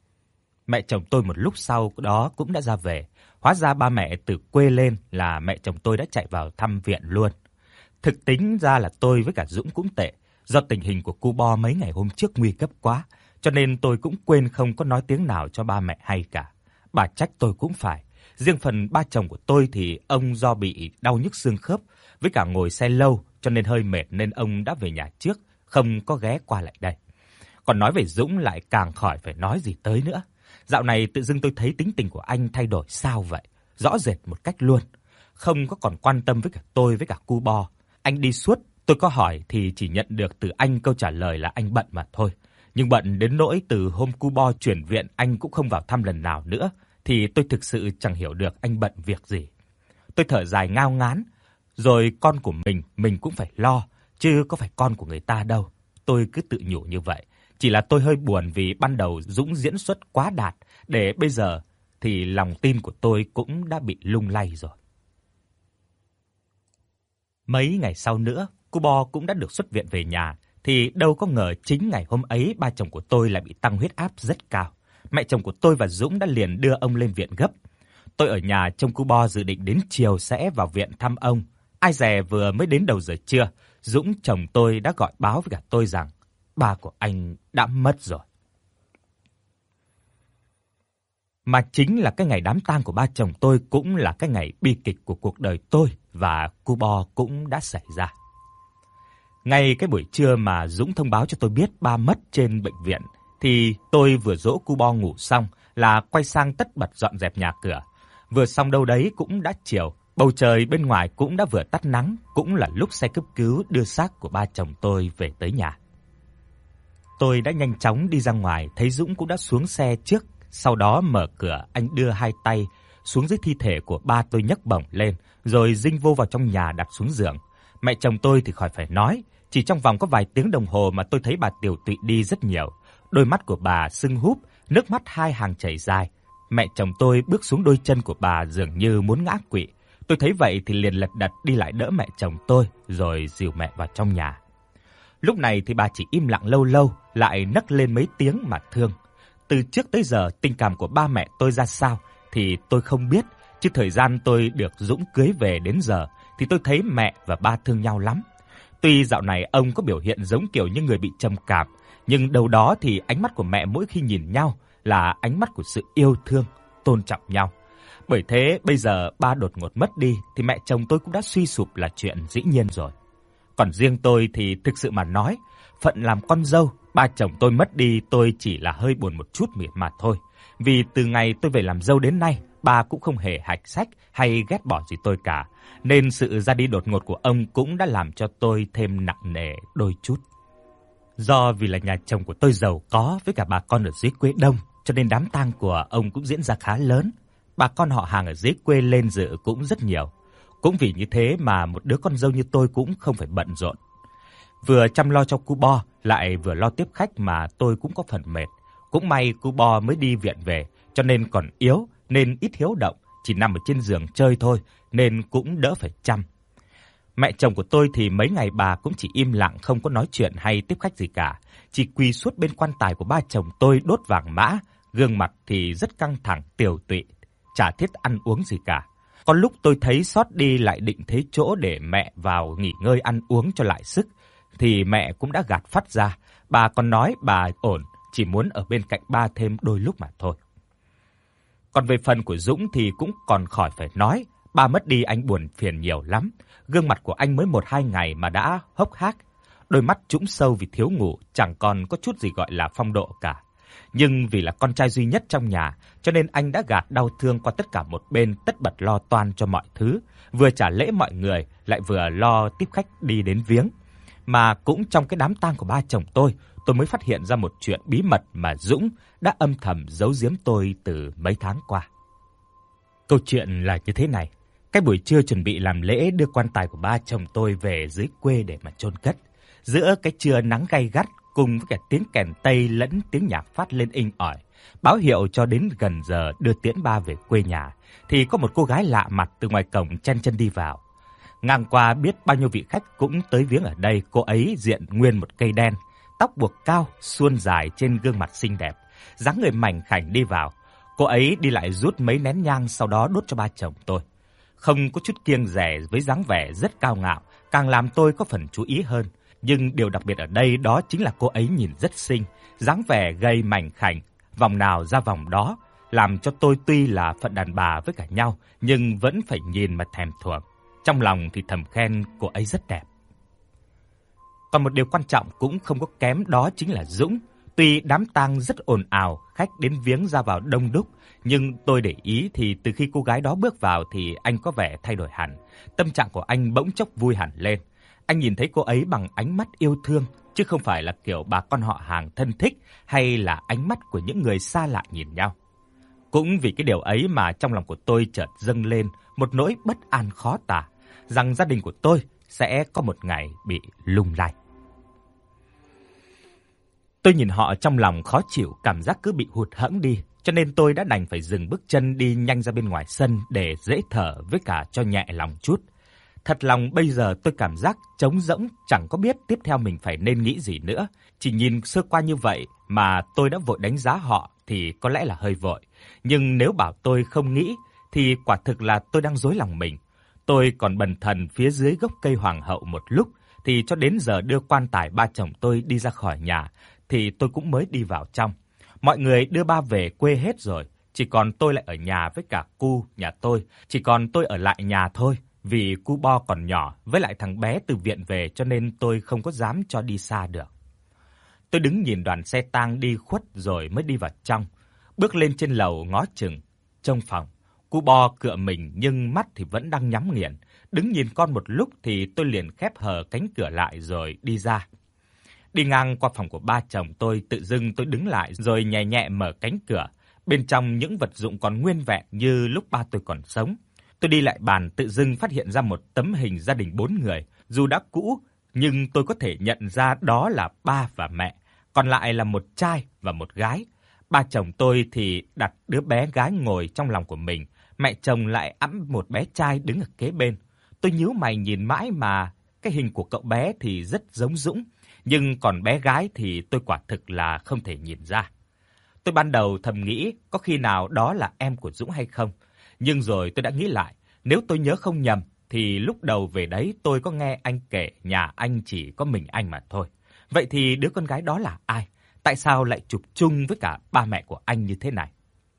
Mẹ chồng tôi một lúc sau đó cũng đã ra về, hóa ra ba mẹ từ quê lên là mẹ chồng tôi đã chạy vào thăm viện luôn. Thực tính ra là tôi với cả Dũng cũng tệ, do tình hình của cu Bo mấy ngày hôm trước nguy cấp quá, cho nên tôi cũng quên không có nói tiếng nào cho ba mẹ hay cả. Bà trách tôi cũng phải. Riêng phần ba chồng của tôi thì ông do bị đau nhức xương khớp với cả ngồi xe lâu cho nên hơi mệt nên ông đã về nhà trước, không có ghé qua lại đây. Còn nói về Dũng lại càng khỏi phải nói gì tới nữa. Dạo này tự dưng tôi thấy tính tình của anh thay đổi sao vậy, rõ rệt một cách luôn. Không có còn quan tâm với cả tôi với cả cu Bo. Anh đi suốt, tôi có hỏi thì chỉ nhận được từ anh câu trả lời là anh bận mà thôi. Nhưng bận đến nỗi từ hôm cu Bo chuyển viện anh cũng không vào thăm lần nào nữa, thì tôi thực sự chẳng hiểu được anh bận việc gì. Tôi thở dài ngao ngán, rồi con của mình cũng phải lo, chứ có phải con của người ta đâu. Tôi cứ tự nhủ như vậy. Chỉ là tôi hơi buồn vì ban đầu Dũng diễn xuất quá đạt, để bây giờ thì lòng tin của tôi cũng đã bị lung lay rồi. Mấy ngày sau nữa, cô Bo cũng đã được xuất viện về nhà, thì đâu có ngờ chính ngày hôm ấy ba chồng của tôi lại bị tăng huyết áp rất cao. Mẹ chồng của tôi và Dũng đã liền đưa ông lên viện gấp. Tôi ở nhà trông cô Bo dự định đến chiều sẽ vào viện thăm ông. Ai dè vừa mới đến đầu giờ trưa, Dũng chồng tôi đã gọi báo với cả tôi rằng ba của anh đã mất rồi. Mà chính là cái ngày đám tang của ba chồng tôi cũng là cái ngày bi kịch của cuộc đời tôi và cô Bo cũng đã xảy ra. Ngay cái buổi trưa mà Dũng thông báo cho tôi biết ba mất trên bệnh viện thì tôi vừa dỗ cô Bo ngủ xong là quay sang tất bật dọn dẹp nhà cửa. Vừa xong đâu đấy cũng đã chiều, bầu trời bên ngoài cũng đã vừa tắt nắng, cũng là lúc xe cấp cứu đưa xác của ba chồng tôi về tới nhà. Tôi đã nhanh chóng đi ra ngoài, thấy Dũng cũng đã xuống xe trước, sau đó mở cửa, anh đưa hai tay xuống dưới thi thể của ba tôi nhấc bổng lên, rồi dinh vô vào trong nhà đặt xuống giường. Mẹ chồng tôi thì khỏi phải nói, chỉ trong vòng có vài tiếng đồng hồ mà tôi thấy bà tiều tụy đi rất nhiều. Đôi mắt của bà sưng húp, nước mắt hai hàng chảy dài. Mẹ chồng tôi bước xuống đôi chân của bà dường như muốn ngã quỵ. Tôi thấy vậy thì liền lật đật đi lại đỡ mẹ chồng tôi rồi dìu mẹ vào trong nhà. Lúc này thì bà chỉ im lặng lâu lâu, lại nấc lên mấy tiếng mà thương. Từ trước tới giờ tình cảm của ba mẹ tôi ra sao thì tôi không biết, chứ thời gian tôi được Dũng cưới về đến giờ thì tôi thấy mẹ và ba thương nhau lắm. Tuy dạo này ông có biểu hiện giống kiểu như người bị trầm cảm, nhưng đâu đó thì ánh mắt của mẹ mỗi khi nhìn nhau là ánh mắt của sự yêu thương, tôn trọng nhau. Bởi thế bây giờ ba đột ngột mất đi thì mẹ chồng tôi cũng đã suy sụp là chuyện dĩ nhiên rồi. Còn riêng tôi thì thực sự mà nói, phận làm con dâu, ba chồng tôi mất đi tôi chỉ là hơi buồn một chút mà thôi. Vì từ ngày tôi về làm dâu đến nay, ba cũng không hề hạch sách hay ghét bỏ gì tôi cả, nên sự ra đi đột ngột của ông cũng đã làm cho tôi thêm nặng nề đôi chút. Do vì là nhà chồng của tôi giàu có với cả bà con ở dưới quê đông, cho nên đám tang của ông cũng diễn ra khá lớn. Bà con họ hàng ở dưới quê lên dự cũng rất nhiều. Cũng vì như thế mà một đứa con dâu như tôi cũng không phải bận rộn. Vừa chăm lo cho cô Bo, lại vừa lo tiếp khách mà tôi cũng có phần mệt. Cũng may cô Bo mới đi viện về, cho nên còn yếu, nên ít hiếu động, chỉ nằm ở trên giường chơi thôi, nên cũng đỡ phải chăm. Mẹ chồng của tôi thì mấy ngày bà cũng chỉ im lặng, không có nói chuyện hay tiếp khách gì cả, chỉ quỳ suốt bên quan tài của ba chồng tôi đốt vàng mã, gương mặt thì rất căng thẳng, tiều tụy, chả thiết ăn uống gì cả. Có lúc tôi thấy xót đi lại định thế chỗ để mẹ vào nghỉ ngơi ăn uống cho lại sức, thì mẹ cũng đã gạt phắt ra, bà còn nói bà ổn, chỉ muốn ở bên cạnh ba thêm đôi lúc mà thôi. Còn về phần của Dũng thì cũng còn khỏi phải nói, ba mất đi anh buồn phiền nhiều lắm, gương mặt của anh mới 1-2 ngày mà đã hốc hác, đôi mắt trũng sâu vì thiếu ngủ, chẳng còn có chút gì gọi là phong độ cả. Nhưng vì là con trai duy nhất trong nhà, cho nên anh đã gạt đau thương qua tất cả một bên, tất bật lo toan cho mọi thứ, vừa trả lễ mọi người, lại vừa lo tiếp khách đi đến viếng. Mà cũng trong cái đám tang của ba chồng tôi mới phát hiện ra một chuyện bí mật mà Dũng đã âm thầm giấu giếm tôi từ mấy tháng qua. Câu chuyện là như thế này. Cái buổi trưa chuẩn bị làm lễ đưa quan tài của ba chồng tôi về dưới quê để mà chôn cất. Giữa cái trưa nắng gay gắt cùng với cả tiếng kèn tây lẫn tiếng nhạc phát lên inh ỏi, báo hiệu cho đến gần giờ đưa tiễn ba về quê nhà, thì có một cô gái lạ mặt từ ngoài cổng chen chân đi vào. Ngang qua biết bao nhiêu vị khách cũng tới viếng ở đây, cô ấy diện nguyên một cây đen, tóc buộc cao, suôn dài trên gương mặt xinh đẹp, dáng người mảnh khảnh đi vào. Cô ấy đi lại rút mấy nén nhang sau đó đốt cho ba chồng tôi. Không có chút kiêng dè với dáng vẻ rất cao ngạo, càng làm tôi có phần chú ý hơn. Nhưng điều đặc biệt ở đây đó chính là cô ấy nhìn rất xinh, dáng vẻ gầy mảnh khảnh, vòng nào ra vòng đó, làm cho tôi tuy là phận đàn bà với cả nhau, nhưng vẫn phải nhìn mà thèm thuồng. Trong lòng thì thầm khen cô ấy rất đẹp. Còn một điều quan trọng cũng không có kém đó chính là Dũng. Tuy đám tang rất ồn ào, khách đến viếng ra vào đông đúc, nhưng tôi để ý thì từ khi cô gái đó bước vào thì anh có vẻ thay đổi hẳn. Tâm trạng của anh bỗng chốc vui hẳn lên. Anh nhìn thấy cô ấy bằng ánh mắt yêu thương, chứ không phải là kiểu bà con họ hàng thân thích hay là ánh mắt của những người xa lạ nhìn nhau. Cũng vì cái điều ấy mà trong lòng của tôi chợt dâng lên một nỗi bất an khó tả, rằng gia đình của tôi sẽ có một ngày bị lung lay. Tôi nhìn họ trong lòng khó chịu, cảm giác cứ bị hụt hẫng đi, cho nên tôi đã đành phải dừng bước chân đi nhanh ra bên ngoài sân để dễ thở với cả cho nhẹ lòng chút. Thật lòng bây giờ tôi cảm giác trống rỗng, chẳng có biết tiếp theo mình phải nên nghĩ gì nữa. Chỉ nhìn sơ qua như vậy mà tôi đã vội đánh giá họ thì có lẽ là hơi vội. Nhưng nếu bảo tôi không nghĩ thì quả thực là tôi đang dối lòng mình. Tôi còn bần thần phía dưới gốc cây hoàng hậu một lúc thì cho đến giờ đưa quan tài ba chồng tôi đi ra khỏi nhà thì tôi cũng mới đi vào trong. Mọi người đưa ba về quê hết rồi, chỉ còn tôi lại ở nhà với cả cu nhà tôi, chỉ còn tôi ở lại nhà thôi. Vì cu Bo còn nhỏ với lại thằng bé từ viện về cho nên tôi không có dám cho đi xa được. Tôi đứng nhìn đoàn xe tang đi khuất rồi mới đi vào trong. Bước lên trên lầu ngó chừng, trong phòng. Cu Bo cựa mình nhưng mắt thì vẫn đang nhắm nghiền. Đứng nhìn con một lúc thì tôi liền khép hờ cánh cửa lại rồi đi ra. Đi ngang qua phòng của ba chồng tôi, tự dưng tôi đứng lại rồi nhẹ nhẹ mở cánh cửa. Bên trong những vật dụng còn nguyên vẹn như lúc ba tôi còn sống. Tôi đi lại bàn tự dưng phát hiện ra một tấm hình gia đình 4 người. Dù đã cũ, nhưng tôi có thể nhận ra đó là ba và mẹ, còn lại là một trai và một gái. Ba chồng tôi thì đặt đứa bé gái ngồi trong lòng của mình, mẹ chồng lại ẵm một bé trai đứng ở kế bên. Tôi nhíu mày nhìn mãi mà cái hình của cậu bé thì rất giống Dũng, nhưng còn bé gái thì tôi quả thực là không thể nhìn ra. Tôi ban đầu thầm nghĩ có khi nào đó là em của Dũng hay không, nhưng rồi tôi đã nghĩ lại, nếu tôi nhớ không nhầm thì lúc đầu về đấy tôi có nghe anh kể nhà anh chỉ có mình anh mà thôi. Vậy thì đứa con gái đó là ai? Tại sao lại chụp chung với cả ba mẹ của anh như thế này?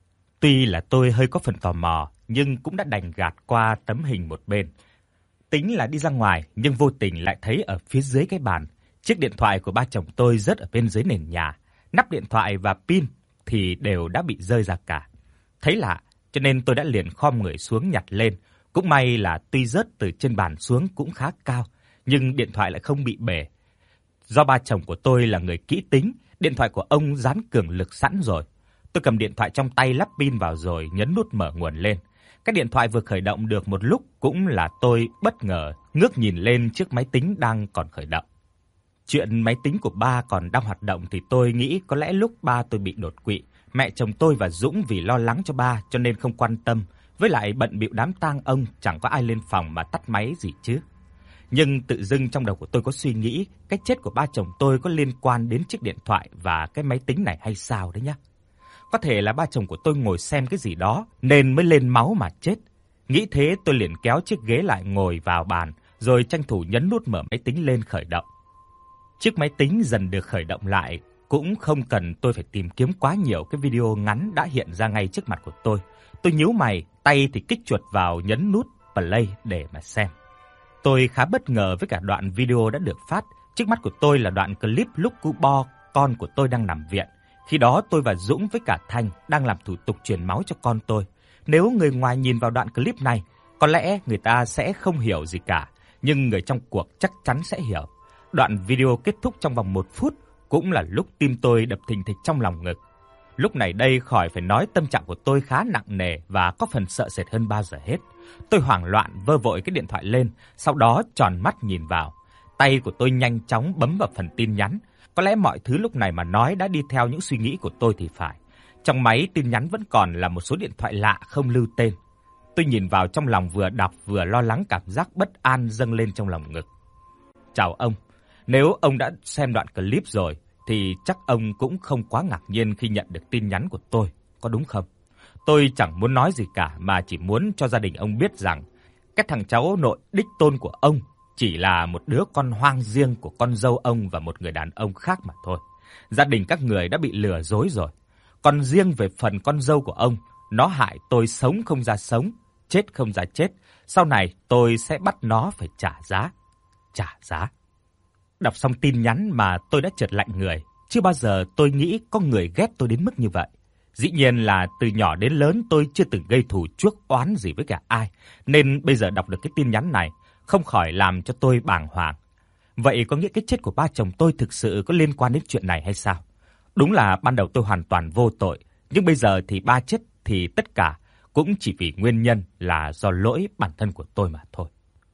Tuy là tôi hơi có phần tò mò, nhưng cũng đã đành gạt qua tấm hình một bên. Tính là đi ra ngoài, nhưng vô tình lại thấy ở phía dưới cái bàn, chiếc điện thoại của ba chồng tôi rớt ở bên dưới nền nhà. Nắp điện thoại và pin thì đều đã bị rơi ra cả. Thấy lạ, cho nên tôi đã liền khom người xuống nhặt lên. Cũng may là tuy rớt từ trên bàn xuống cũng khá cao, nhưng điện thoại lại không bị bể. Do ba chồng của tôi là người kỹ tính, điện thoại của ông dán cường lực sẵn rồi. Tôi cầm điện thoại trong tay lắp pin vào rồi nhấn nút mở nguồn lên. Cái điện thoại vừa khởi động được một lúc cũng là tôi bất ngờ ngước nhìn lên chiếc máy tính đang còn khởi động. Chuyện máy tính của ba còn đang hoạt động thì tôi nghĩ có lẽ lúc ba tôi bị đột quỵ, mẹ chồng tôi và Dũng vì lo lắng cho ba cho nên không quan tâm, với lại bận bịu đám tang ông chẳng có ai lên phòng mà tắt máy gì chứ. Nhưng tự dưng trong đầu của tôi có suy nghĩ, cái chết của ba chồng tôi có liên quan đến chiếc điện thoại và cái máy tính này hay sao đấy nhá. Có thể là ba chồng của tôi ngồi xem cái gì đó nên mới lên máu mà chết. Nghĩ thế tôi liền kéo chiếc ghế lại ngồi vào bàn, rồi tranh thủ nhấn nút mở máy tính lên khởi động. Chiếc máy tính dần được khởi động lại, cũng không cần tôi phải tìm kiếm quá nhiều, cái video ngắn đã hiện ra ngay trước mặt của tôi. Tôi nhíu mày, tay thì kích chuột vào nhấn nút play để mà xem. Tôi khá bất ngờ với cả đoạn video đã được phát. Trước mắt của tôi là đoạn clip lúc cu Bo, con của tôi đang nằm viện. Khi đó tôi và Dũng với cả Thanh đang làm thủ tục truyền máu cho con tôi. Nếu người ngoài nhìn vào đoạn clip này, có lẽ người ta sẽ không hiểu gì cả, nhưng người trong cuộc chắc chắn sẽ hiểu. Đoạn video kết thúc trong vòng 1 phút, cũng là lúc tim tôi đập thình thịch trong lòng ngực. Lúc này đây khỏi phải nói tâm trạng của tôi khá nặng nề và có phần sợ sệt hơn bao giờ hết. Tôi hoảng loạn vơ vội cái điện thoại lên, sau đó tròn mắt nhìn vào. Tay của tôi nhanh chóng bấm vào phần tin nhắn. Có lẽ mọi thứ lúc này mà nói đã đi theo những suy nghĩ của tôi thì phải. Trong máy tin nhắn vẫn còn là một số điện thoại lạ không lưu tên. Tôi nhìn vào trong lòng vừa đọc vừa lo lắng, cảm giác bất an dâng lên trong lòng ngực. Chào ông, nếu ông đã xem đoạn clip rồi thì chắc ông cũng không quá ngạc nhiên khi nhận được tin nhắn của tôi, có đúng không? Tôi chẳng muốn nói gì cả mà chỉ muốn cho gia đình ông biết rằng cái thằng cháu nội đích tôn của ông chỉ là một đứa con hoang riêng của con dâu ông và một người đàn ông khác mà thôi. Gia đình các người đã bị lừa dối rồi. Còn riêng về phần con dâu của ông, nó hại tôi sống không ra sống, chết không ra chết. Sau này tôi sẽ bắt nó phải trả giá. Trả giá. Đọc xong tin nhắn mà tôi đã chợt lạnh người. Chưa bao giờ tôi nghĩ có người ghét tôi đến mức như vậy. Dĩ nhiên là từ nhỏ đến lớn tôi chưa từng gây thù chuốc oán gì với cả ai, nên bây giờ đọc được cái tin nhắn này không khỏi làm cho tôi bàng hoàng. Vậy có nghĩa cái chết của ba chồng tôi thực sự có liên quan đến chuyện này hay sao? Đúng là ban đầu tôi hoàn toàn vô tội, nhưng bây giờ thì ba chết thì tất cả cũng chỉ vì nguyên nhân là do lỗi bản thân của tôi mà thôi.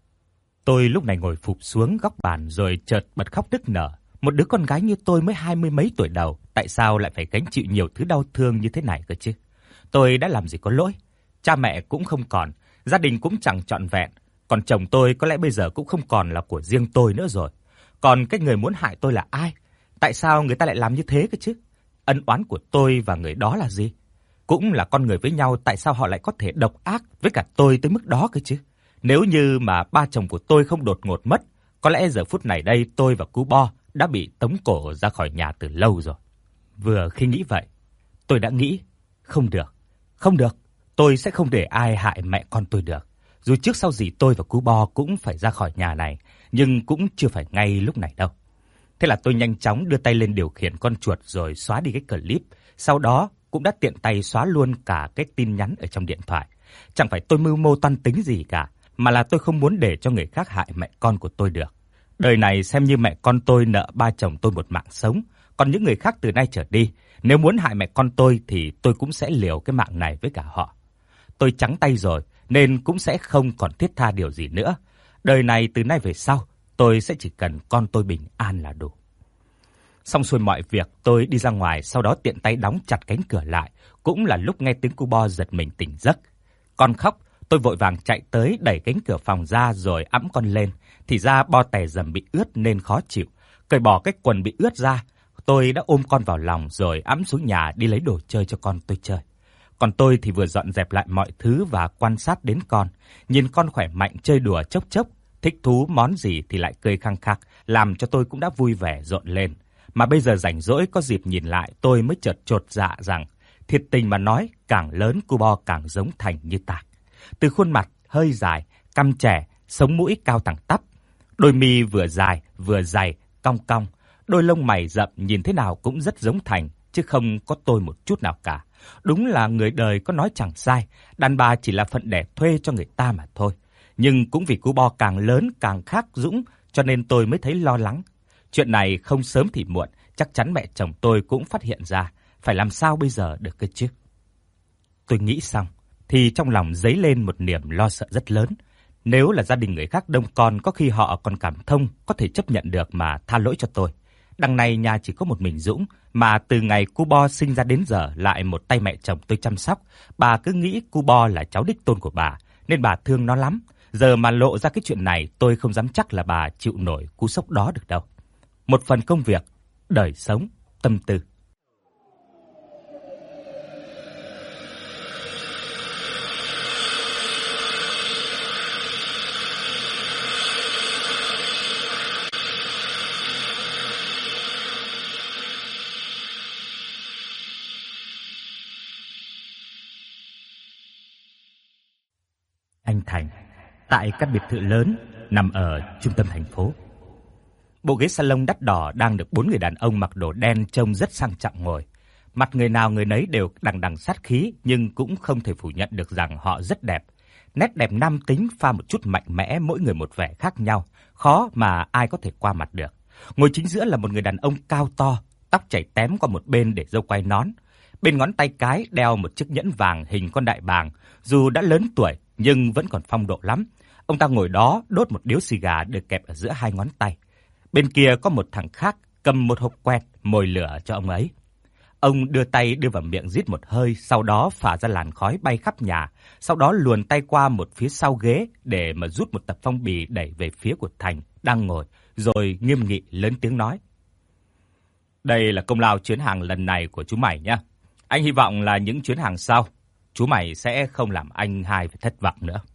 Tôi lúc này ngồi phụp xuống góc bàn rồi chợt bật khóc nức nở. Một đứa con gái như tôi mới 20 mấy tuổi đầu, tại sao lại phải gánh chịu nhiều thứ đau thương như thế này cơ chứ? Tôi đã làm gì có lỗi? Cha mẹ cũng không còn, gia đình cũng chẳng trọn vẹn. Còn chồng tôi có lẽ bây giờ cũng không còn là của riêng tôi nữa rồi. Còn cái người muốn hại tôi là ai? Tại sao người ta lại làm như thế cơ chứ? Ân oán của tôi và người đó là gì? Cũng là con người với nhau, tại sao họ lại có thể độc ác với cả tôi tới mức đó cơ chứ? Nếu như mà ba chồng của tôi không đột ngột mất, có lẽ giờ phút này đây tôi và Cú Bo đã bị tống cổ ra khỏi nhà từ lâu rồi. Vừa khi nghĩ vậy, tôi đã nghĩ, không được, tôi sẽ không để ai hại mẹ con tôi được. Dù trước sau gì tôi và Cú Bo cũng phải ra khỏi nhà này, nhưng cũng chưa phải ngay lúc này đâu. Thế là tôi nhanh chóng đưa tay lên điều khiển con chuột rồi xóa đi cái clip, sau đó cũng đã tiện tay xóa luôn cả cái tin nhắn ở trong điện thoại. Chẳng phải tôi mưu mô toan tính gì cả, mà là tôi không muốn để cho người khác hại mẹ con của tôi được. Đời này xem như mẹ con tôi nợ ba chồng tôi một mạng sống, còn những người khác từ nay trở đi, nếu muốn hại mẹ con tôi thì tôi cũng sẽ liều cái mạng này với cả họ. Tôi trắng tay rồi nên cũng sẽ không còn thiết tha điều gì nữa. Đời này từ nay về sau, tôi sẽ chỉ cần con tôi bình an là đủ. Xong xuôi mọi việc, tôi đi ra ngoài, sau đó tiện tay đóng chặt cánh cửa lại, cũng là lúc nghe tiếng Cú Bo giật mình tỉnh giấc. Con khóc, tôi vội vàng chạy tới đẩy cánh cửa phòng ra rồi ẵm con lên, thì ra Bo tè dầm bị ướt nên khó chịu. Cởi bỏ cái quần bị ướt ra, tôi đã ôm con vào lòng rồi ẵm xuống nhà đi lấy đồ chơi cho con tôi chơi. Còn tôi thì vừa dọn dẹp lại mọi thứ và quan sát đến con, nhìn con khỏe mạnh chơi đùa chốc chốc, thích thú món gì thì lại cười khăng khắc, làm cho tôi cũng đã vui vẻ rộn lên. Mà bây giờ rảnh rỗi có dịp nhìn lại, tôi mới chợt chột dạ rằng, thiệt tình mà nói, càng lớn Cú Bo càng giống Thành như tạc. Từ khuôn mặt hơi dài, cằm trẻ, sống mũi cao thẳng tắp, đôi mi vừa dài vừa dày, cong cong, đôi lông mày rậm nhìn thế nào cũng rất giống Thành, chứ không có tôi một chút nào cả. Đúng là người đời có nói chẳng sai, đàn bà chỉ là phận đẻ thuê cho người ta mà thôi. Nhưng cũng vì Cú Bo càng lớn càng khác Dũng, cho nên tôi mới thấy lo lắng. Chuyện này không sớm thì muộn, chắc chắn mẹ chồng tôi cũng phát hiện ra, phải làm sao bây giờ được cơ chứ? Tôi nghĩ xong, thì trong lòng dấy lên một niềm lo sợ rất lớn. Nếu là gia đình người khác đông con, có khi họ còn cảm thông, có thể chấp nhận được mà tha lỗi cho tôi. Đằng này nhà chỉ có một mình Dũng, mà từ ngày Cú Bo sinh ra đến giờ lại một tay mẹ chồng tôi chăm sóc. Bà cứ nghĩ Cú Bo là cháu đích tôn của bà, nên bà thương nó lắm. Giờ mà lộ ra cái chuyện này, tôi không dám chắc là bà chịu nổi cú sốc đó được đâu. Một phần công việc, đời sống, tâm tư. Anh Thành, tại căn biệt thự lớn nằm ở trung tâm thành phố. Bộ ghế salon đắt đỏ đang được 4 người đàn ông mặc đồ đen trông rất sang trọng ngồi. Mặt người nào người nấy đều đằng đằng sát khí, nhưng cũng không thể phủ nhận được rằng họ rất đẹp. Nét đẹp nam tính pha một chút mạnh mẽ, mỗi người một vẻ khác nhau, khó mà ai có thể qua mặt được. Ngồi chính giữa là một người đàn ông cao to, tóc chảy tém qua một bên để râu quai nón. Bên ngón tay cái đeo một chiếc nhẫn vàng hình con đại bàng, dù đã lớn tuổi nhưng vẫn còn phong độ lắm. Ông ta ngồi đó đốt một điếu xì gà được kẹp ở giữa hai ngón tay. Bên kia có một thằng khác cầm một hộp quẹt mồi lửa cho ông ấy. Ông đưa tay đưa vào miệng rít một hơi, sau đó phả ra làn khói bay khắp nhà, sau đó luồn tay qua một phía sau ghế để mà rút một tập phong bì đẩy về phía của Thành đang ngồi, rồi nghiêm nghị lớn tiếng nói: "Đây là công lao chuyến hàng lần này của chú mày nhá. Anh hy vọng là những chuyến hàng sau, chú mày sẽ không làm anh hai phải thất vọng nữa."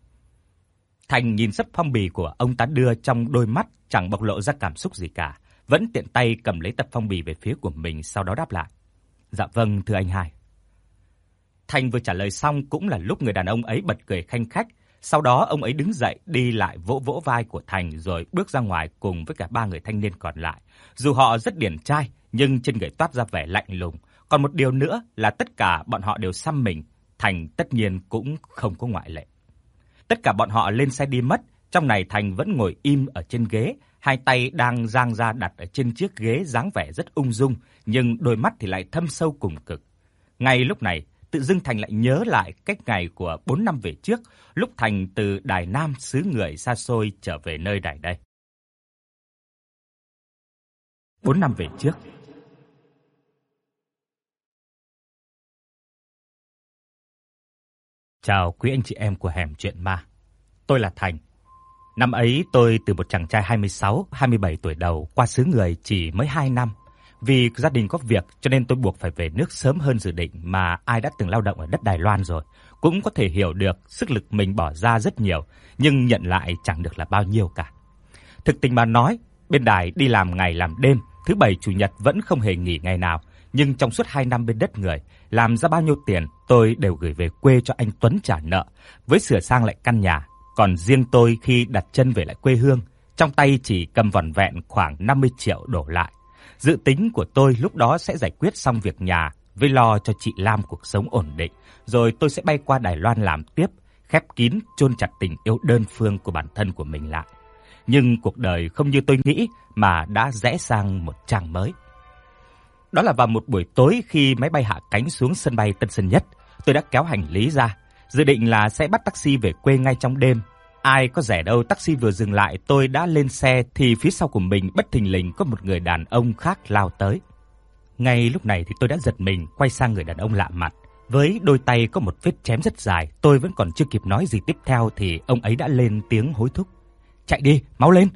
Thành nhìn sấp phong bì của ông ta đưa, trong đôi mắt chẳng bộc lộ ra cảm xúc gì cả, vẫn tiện tay cầm lấy tập phong bì về phía của mình, sau đó đáp lại: "Dạ vâng, thưa anh hai." Thành vừa trả lời xong cũng là lúc người đàn ông ấy bật cười khanh khách, sau đó ông ấy đứng dậy đi lại vỗ vỗ vai của Thành rồi bước ra ngoài cùng với cả 3 người thanh niên còn lại. Dù họ rất điển trai nhưng trên người toát ra vẻ lạnh lùng, còn một điều nữa là tất cả bọn họ đều xăm mình, Thành tất nhiên cũng không có ngoại lệ. Tất cả bọn họ lên xe đi mất, trong này Thành vẫn ngồi im ở trên ghế, hai tay đang dang ra đặt ở trên chiếc ghế, dáng vẻ rất ung dung, nhưng đôi mắt thì lại thâm sâu cùng cực. Ngay lúc này, tự dưng Thành lại nhớ lại cách ngày của 4 năm về trước, lúc Thành từ Đài Nam xứ người xa xôi trở về nơi này đây. 4 năm về trước. Chào quý anh chị em của Hẻm Chuyện Ma. Tôi là Thành. Năm ấy tôi từ một chàng trai 26, 27 tuổi đầu qua xứ người chỉ mới 2 năm. Vì gia đình có việc cho nên tôi buộc phải về nước sớm hơn dự định, mà ai đã từng lao động ở đất Đài Loan rồi cũng có thể hiểu được sức lực mình bỏ ra rất nhiều, nhưng nhận lại chẳng được là bao nhiêu cả. Thực tình mà nói, bên Đài đi làm ngày làm đêm, thứ Bảy Chủ nhật vẫn không hề nghỉ ngày nào, nhưng trong suốt 2 năm bên đất người, làm ra bao nhiêu tiền tôi đều gửi về quê cho anh Tuấn trả nợ, với sửa sang lại căn nhà. Còn riêng tôi khi đặt chân về lại quê hương, trong tay chỉ cầm vỏn vẹn khoảng 50 triệu đổ lại. Dự tính của tôi lúc đó sẽ giải quyết xong việc nhà với lo cho chị Lam cuộc sống ổn định, rồi tôi sẽ bay qua Đài Loan làm tiếp, khép kín chôn chặt tình yêu đơn phương của bản thân của mình lại. Nhưng cuộc đời không như tôi nghĩ mà đã rẽ sang một trang mới. Đó là vào một buổi tối khi máy bay hạ cánh xuống sân bay Tân Sơn Nhất, tôi đã kéo hành lý ra, dự định là sẽ bắt taxi về quê ngay trong đêm. Ai có rẻ đâu, taxi vừa dừng lại tôi đã lên xe thì phía sau của mình bất thình lình có một người đàn ông khác lao tới. Ngay lúc này thì tôi đã giật mình quay sang người đàn ông lạ mặt. Với đôi tay có một vết chém rất dài, tôi vẫn còn chưa kịp nói gì tiếp theo thì ông ấy đã lên tiếng hối thúc. Chạy đi, máu lên!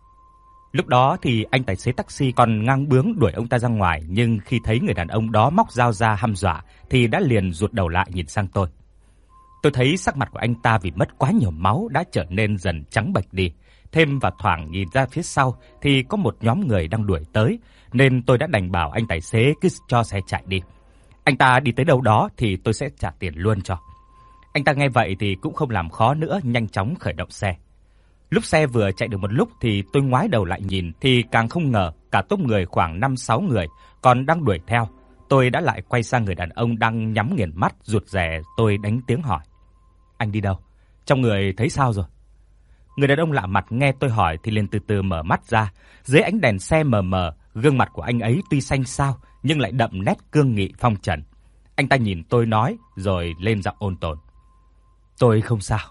Lúc đó thì anh tài xế taxi còn ngang bướng đuổi ông ta ra ngoài, nhưng khi thấy người đàn ông đó móc dao ra hăm dọa thì đã liền rụt đầu lại nhìn sang tôi. Tôi thấy sắc mặt của anh ta vì mất quá nhiều máu đã trở nên dần trắng bệch đi. Thêm và thoảng nhìn ra phía sau thì có một nhóm người đang đuổi tới, nên tôi đã đành bảo anh tài xế cứ cho xe chạy đi. Anh ta đi tới đâu đó thì tôi sẽ trả tiền luôn cho. Anh ta nghe vậy thì cũng không làm khó nữa, nhanh chóng khởi động xe. Lúc xe vừa chạy được một lúc thì tôi ngoái đầu lại nhìn thì càng không ngờ cả tốp người khoảng 5-6 người còn đang đuổi theo. Tôi đã lại quay sang người đàn ông đang nhắm nghiền mắt, rụt rè tôi đánh tiếng hỏi. Anh đi đâu? Trong người thấy sao rồi? Người đàn ông lạ mặt nghe tôi hỏi thì liền từ từ mở mắt ra. Dưới ánh đèn xe mờ mờ, gương mặt của anh ấy tuy xanh xao nhưng lại đậm nét cương nghị phong trần. Anh ta nhìn tôi nói rồi lên giọng ôn tồn. Tôi không sao.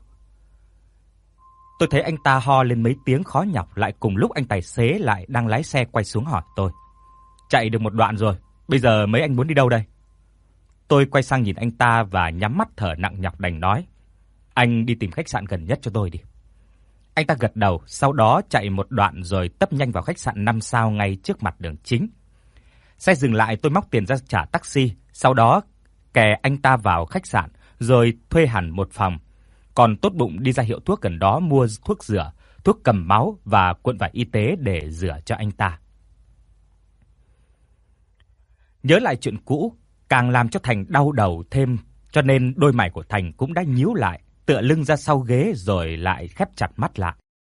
Tôi thấy anh ta ho lên mấy tiếng khó nhọc, lại cùng lúc anh tài xế lại đang lái xe quay xuống hỏi tôi. Chạy được một đoạn rồi, bây giờ mấy anh muốn đi đâu đây? Tôi quay sang nhìn anh ta và nhắm mắt thở nặng nhọc đành nói. Anh đi tìm khách sạn gần nhất cho tôi đi. Anh ta gật đầu, sau đó chạy một đoạn rồi tấp nhanh vào khách sạn 5 sao ngay trước mặt đường chính. Xe dừng lại, tôi móc tiền ra trả taxi, sau đó kè anh ta vào khách sạn rồi thuê hẳn một phòng. Còn tốt bụng đi ra hiệu thuốc gần đó mua thuốc rửa, thuốc cầm máu và cuộn vải y tế để rửa cho anh ta. Nhớ lại chuyện cũ càng làm cho Thành đau đầu thêm, cho nên đôi mày của Thành cũng đã nhíu lại, tựa lưng ra sau ghế rồi lại khép chặt mắt lại.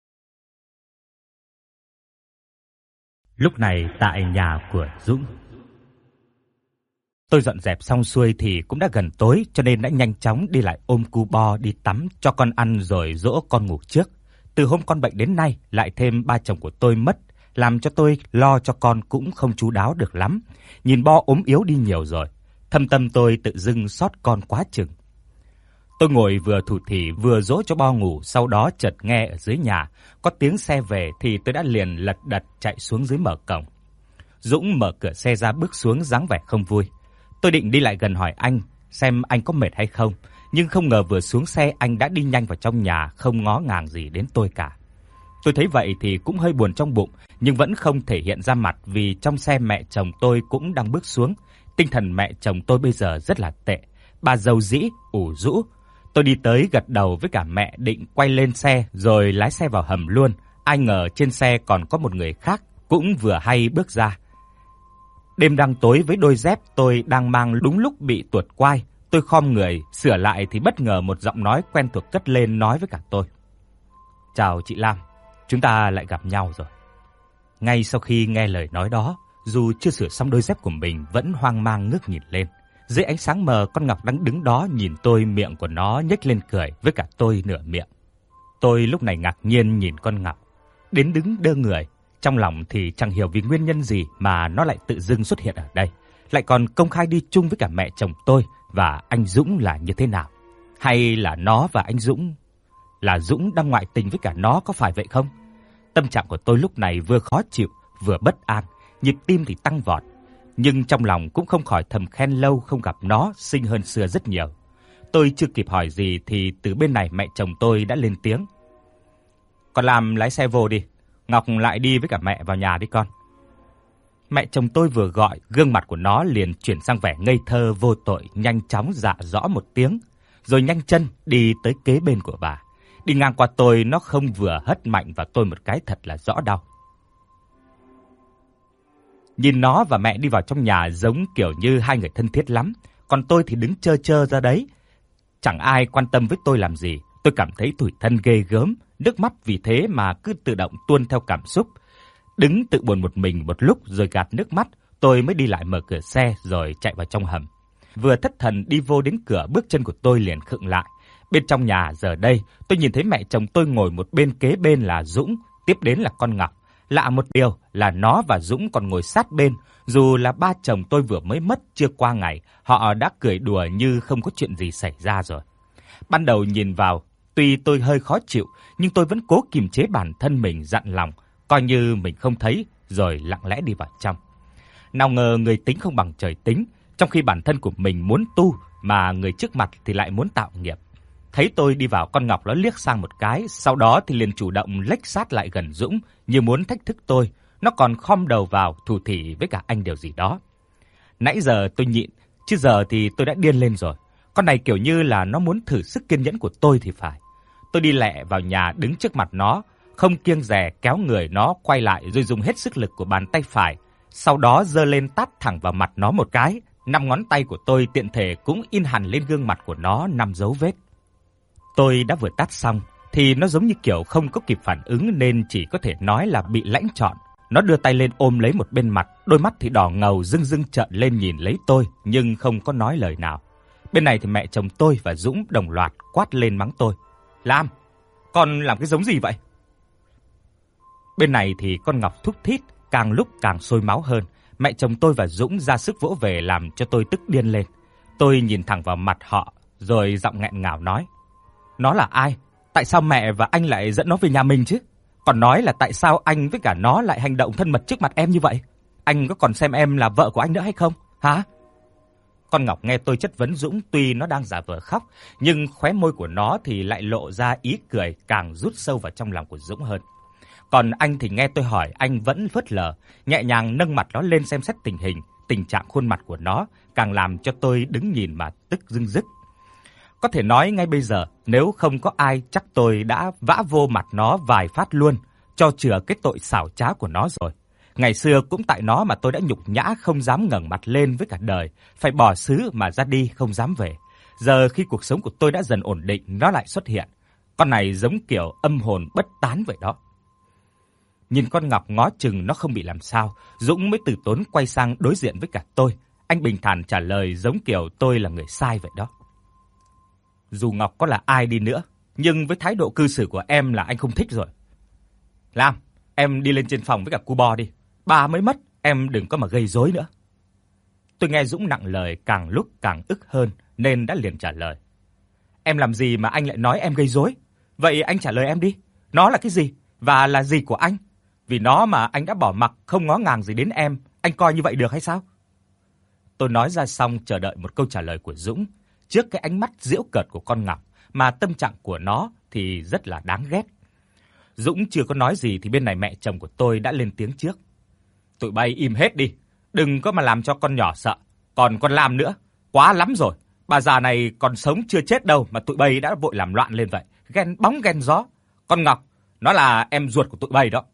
Lúc này tại nhà của Dũng, tôi dọn dẹp xong xuôi thì cũng đã gần tối, cho nên đã nhanh chóng đi lại ôm cu bo đi tắm cho con ăn rồi dỗ con ngủ trước. Từ hôm con bệnh đến nay lại thêm ba chồng của tôi mất, làm cho tôi lo cho con cũng không chu đáo được lắm. Nhìn bo ốm yếu đi nhiều rồi, thâm tâm tôi tự dưng xót con quá chừng. Tôi ngồi vừa thủ thỉ vừa dỗ cho bo ngủ, sau đó chợt nghe ở dưới nhà có tiếng xe về thì tôi đã liền lật đật chạy xuống dưới mở cổng. Dũng mở cửa xe ra bước xuống dáng vẻ không vui. Tôi định đi lại gần hỏi anh xem anh có mệt hay không, nhưng không ngờ vừa xuống xe anh đã đi nhanh vào trong nhà, không ngó ngàng gì đến tôi cả. Tôi thấy vậy thì cũng hơi buồn trong bụng, nhưng vẫn không thể hiện ra mặt vì trong xe mẹ chồng tôi cũng đang bước xuống. Tinh thần mẹ chồng tôi bây giờ rất là tệ, bà rầu rĩ, ủ rũ. Tôi đi tới gật đầu với cả mẹ định quay lên xe rồi lái xe vào hầm luôn. Ai ngờ trên xe còn có một người khác cũng vừa hay bước ra. Đêm đang tối với đôi dép tôi đang mang đúng lúc bị tuột quai. Tôi khom người sửa lại thì bất ngờ một giọng nói quen thuộc cất lên nói với cả tôi. Chào chị Lam, chúng ta lại gặp nhau rồi. Ngay sau khi nghe lời nói đó, dù chưa sửa xong đôi dép của mình vẫn hoang mang ngước nhìn lên. Dưới ánh sáng mờ, con Ngọc đang đứng đó nhìn tôi, miệng của nó nhếch lên cười với cả tôi nửa miệng. Tôi lúc này ngạc nhiên nhìn con Ngọc, đến đứng đơ người. Trong lòng thì chẳng hiểu vì nguyên nhân gì mà nó lại tự dưng xuất hiện ở đây, lại còn công khai đi chung với cả mẹ chồng tôi và anh Dũng là như thế nào? Hay là nó và anh Dũng, là Dũng đang ngoại tình với cả nó, có phải vậy không? Tâm trạng của tôi lúc này vừa khó chịu, vừa bất an, nhịp tim thì tăng vọt. Nhưng trong lòng cũng không khỏi thầm khen lâu không gặp nó xinh hơn xưa rất nhiều. Tôi chưa kịp hỏi gì thì từ bên này mẹ chồng tôi đã lên tiếng. Con làm lái xe vô đi, Ngọc lại đi với cả mẹ vào nhà đi con. Mẹ chồng tôi vừa gọi, gương mặt của nó liền chuyển sang vẻ ngây thơ vô tội, nhanh chóng dạ rõ một tiếng, rồi nhanh chân đi tới kế bên của bà. Đi ngang qua tôi, nó không vừa hất mạnh vào tôi một cái thật là rõ đau. Nhìn nó và mẹ đi vào trong nhà giống kiểu như hai người thân thiết lắm, còn tôi thì đứng chơ chơ ra đấy. Chẳng ai quan tâm với tôi làm gì, tôi cảm thấy tủi thân ghê gớm, nước mắt vì thế mà cứ tự động tuôn theo cảm xúc. Đứng tự buồn một mình một lúc rồi gạt nước mắt, tôi mới đi lại mở cửa xe rồi chạy vào trong hầm. Vừa thất thần đi vô đến cửa, bước chân của tôi liền khựng lại. Bên trong nhà giờ đây, tôi nhìn thấy mẹ chồng tôi ngồi một bên, kế bên là Dũng, tiếp đến là con Ngọc. Lạ một điều là nó và Dũng còn ngồi sát bên, dù là ba chồng tôi vừa mới mất chưa qua ngày, họ đã cười đùa như không có chuyện gì xảy ra rồi. Ban đầu nhìn vào, tuy tôi hơi khó chịu, nhưng tôi vẫn cố kiềm chế bản thân mình, dặn lòng, coi như mình không thấy, rồi lặng lẽ đi vào trong. Nào ngờ người tính không bằng trời tính, trong khi bản thân của mình muốn tu, mà người trước mặt thì lại muốn tạo nghiệp. Thấy tôi đi vào, con Ngọc nó liếc sang một cái, sau đó thì liền chủ động lếch sát lại gần Dũng, như muốn thách thức tôi. Nó còn khom đầu vào, thủ thỉ với cả anh điều gì đó. Nãy giờ tôi nhịn, chứ giờ thì tôi đã điên lên rồi. Con này kiểu như là nó muốn thử sức kiên nhẫn của tôi thì phải. Tôi đi lẹ vào nhà đứng trước mặt nó, không kiêng dè kéo người nó quay lại rồi dùng hết sức lực của bàn tay phải. Sau đó giơ lên tát thẳng vào mặt nó một cái. 5 ngón tay của tôi tiện thể cũng in hẳn lên gương mặt của nó 5 dấu vết. Tôi đã vừa tát xong thì nó giống như kiểu không có kịp phản ứng nên chỉ có thể nói là bị lãnh trọn. Nó đưa tay lên ôm lấy một bên mặt, đôi mắt thì đỏ ngầu rưng rưng trợn lên nhìn lấy tôi nhưng không có nói lời nào. Bên này thì mẹ chồng tôi và Dũng đồng loạt quát lên mắng tôi. Lam, con làm cái giống gì vậy? Bên này thì con Ngọc thúc thít, càng lúc càng sôi máu hơn. Mẹ chồng tôi và Dũng ra sức vỗ về làm cho tôi tức điên lên. Tôi nhìn thẳng vào mặt họ rồi giọng nghẹn ngào nói. Nó là ai? Tại sao mẹ và anh lại dẫn nó về nhà mình chứ? Còn nói là tại sao anh với cả nó lại hành động thân mật trước mặt em như vậy? Anh có còn xem em là vợ của anh nữa hay không? Hả? Con Ngọc nghe tôi chất vấn Dũng, tuy nó đang giả vờ khóc, nhưng khóe môi của nó thì lại lộ ra ý cười càng rút sâu vào trong lòng của Dũng hơn. Còn anh thì nghe tôi hỏi, anh vẫn phớt lờ, nhẹ nhàng nâng mặt nó lên xem xét tình hình, tình trạng khuôn mặt của nó càng làm cho tôi đứng nhìn mà tức rưng rức. Có thể nói ngay bây giờ, nếu không có ai chắc tôi đã vã vô mặt nó vài phát luôn, cho chừa cái tội xảo trá của nó rồi. Ngày xưa cũng tại nó mà tôi đã nhục nhã không dám ngẩng mặt lên với cả đời, phải bỏ xứ mà ra đi không dám về. Giờ khi cuộc sống của tôi đã dần ổn định, nó lại xuất hiện. Con này giống kiểu âm hồn bất tán vậy đó. Nhìn con Ngọc ngó chừng nó không bị làm sao, Dũng mới từ tốn quay sang đối diện với cả tôi. Anh bình thản trả lời giống kiểu tôi là người sai vậy đó. Dù Ngọc có là ai đi nữa, nhưng với thái độ cư xử của em là anh không thích rồi. Lam, em đi lên trên phòng với cả cu Bo đi. Bà mới mất, em đừng có mà gây rối nữa. Tôi nghe Dũng nặng lời càng lúc càng ức hơn nên đã liền trả lời. Em làm gì mà anh lại nói em gây rối? Vậy anh trả lời em đi. Nó là cái gì? Và là gì của anh? Vì nó mà anh đã bỏ mặc không ngó ngàng gì đến em, anh coi như vậy được hay sao? Tôi nói ra xong chờ đợi một câu trả lời của Dũng. Trước cái ánh mắt giễu cợt của con Ngọc mà tâm trạng của nó thì rất là đáng ghét. Dũng chưa có nói gì thì bên này mẹ chồng của tôi đã lên tiếng trước. Tụi bay im hết đi, đừng có mà làm cho con nhỏ sợ. Còn con Lam nữa, quá lắm rồi. Bà già này còn sống chưa chết đâu mà tụi bay đã vội làm loạn lên vậy. Ghen bóng ghen gió. Con Ngọc, nó là em ruột của tụi bay đó.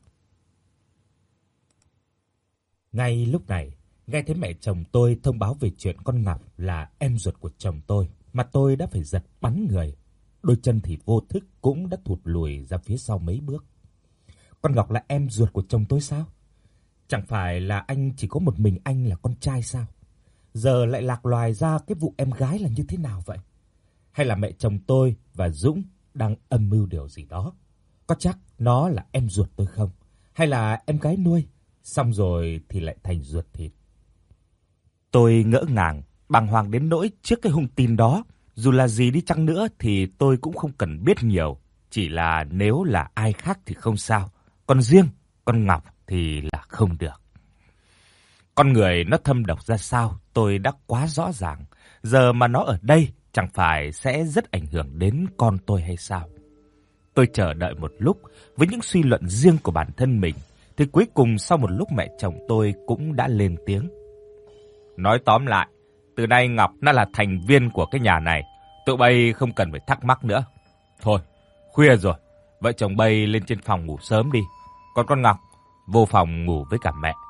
Ngay lúc này, nghe thấy mẹ chồng tôi thông báo về chuyện con Ngọc là em ruột của chồng tôi, mà tôi đã phải giật bắn người. Đôi chân thì vô thức cũng đã thụt lùi ra phía sau mấy bước. Con Ngọc là em ruột của chồng tôi sao? Chẳng phải là anh chỉ có một mình anh là con trai sao? Giờ lại lạc loài ra cái vụ em gái là như thế nào vậy? Hay là mẹ chồng tôi và Dũng đang âm mưu điều gì đó? Có chắc nó là em ruột tôi không? Hay là em gái nuôi, xong rồi thì lại thành ruột thịt? Tôi ngỡ ngàng, bàng hoàng đến nỗi trước cái hung tin đó. Dù là gì đi chăng nữa thì tôi cũng không cần biết nhiều. Chỉ là nếu là ai khác thì không sao. Còn riêng con Ngọc thì là không được. Con người nó thâm độc ra sao tôi đã quá rõ ràng. Giờ mà nó ở đây chẳng phải sẽ rất ảnh hưởng đến con tôi hay sao? Tôi chờ đợi một lúc với những suy luận riêng của bản thân mình, thì cuối cùng sau một lúc mẹ chồng tôi cũng đã lên tiếng. Nói tóm lại, từ nay Ngọc nó là thành viên của cái nhà này, tụi bay không cần phải thắc mắc nữa. Thôi, khuya rồi, vợ chồng bay lên trên phòng ngủ sớm đi, còn con Ngọc vô phòng ngủ với cả mẹ.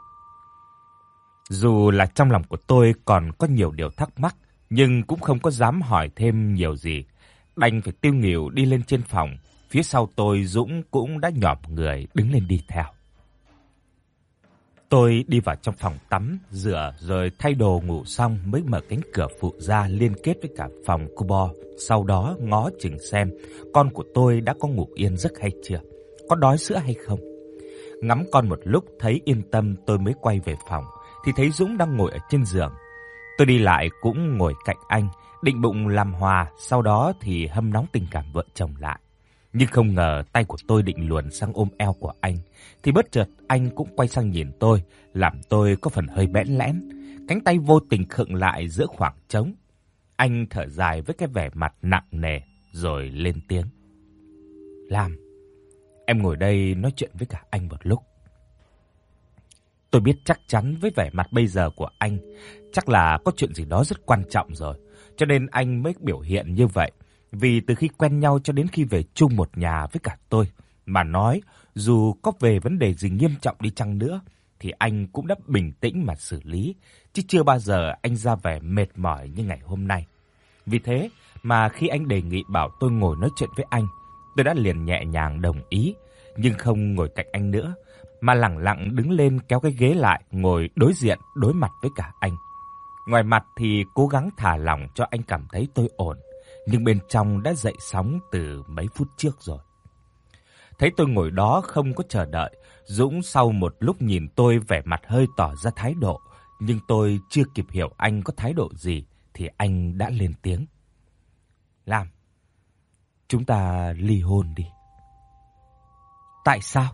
Dù là trong lòng của tôi còn có nhiều điều thắc mắc, nhưng cũng không có dám hỏi thêm nhiều gì. Đành phải tiêu nghỉu đi lên trên phòng. Phía sau tôi Dũng cũng đã nhòm người đứng lên đi theo. Tôi đi vào trong phòng tắm, rửa rồi thay đồ ngủ xong mới mở cánh cửa phụ ra liên kết với cả phòng cu bo. Sau đó ngó chừng xem con của tôi đã có ngủ yên giấc hay chưa, có đói sữa hay không. Ngắm con một lúc thấy yên tâm tôi mới quay về phòng, thì thấy Dũng đang ngồi ở trên giường. Tôi đi lại cũng ngồi cạnh anh, định bụng làm hòa, sau đó thì hâm nóng tình cảm vợ chồng lại. Nhưng không ngờ tay của tôi định luồn sang ôm eo của anh, thì bất chợt anh cũng quay sang nhìn tôi, làm tôi có phần hơi bẽn lẽn. Cánh tay vô tình khựng lại giữa khoảng trống. Anh thở dài với cái vẻ mặt nặng nề, rồi lên tiếng. Lam, em ngồi đây nói chuyện với cả anh một lúc. Tôi biết chắc chắn với vẻ mặt bây giờ của anh, chắc là có chuyện gì đó rất quan trọng rồi, cho nên anh mới biểu hiện như vậy. Vì từ khi quen nhau cho đến khi về chung một nhà với cả tôi, mà nói dù có về vấn đề gì nghiêm trọng đi chăng nữa, thì anh cũng đã bình tĩnh mà xử lý, chứ chưa bao giờ anh ra vẻ mệt mỏi như ngày hôm nay. Vì thế mà khi anh đề nghị bảo tôi ngồi nói chuyện với anh, tôi đã liền nhẹ nhàng đồng ý, nhưng không ngồi cạnh anh nữa, mà lẳng lặng đứng lên kéo cái ghế lại, ngồi đối diện, đối mặt với cả anh. Ngoài mặt thì cố gắng thả lỏng cho anh cảm thấy tôi ổn, nhưng bên trong đã dậy sóng từ mấy phút trước rồi. Thấy tôi ngồi đó không có chờ đợi, Dũng sau một lúc nhìn tôi vẻ mặt hơi tỏ ra thái độ, nhưng tôi chưa kịp hiểu anh có thái độ gì, thì anh đã lên tiếng. Lam, chúng ta ly hôn đi. Tại sao?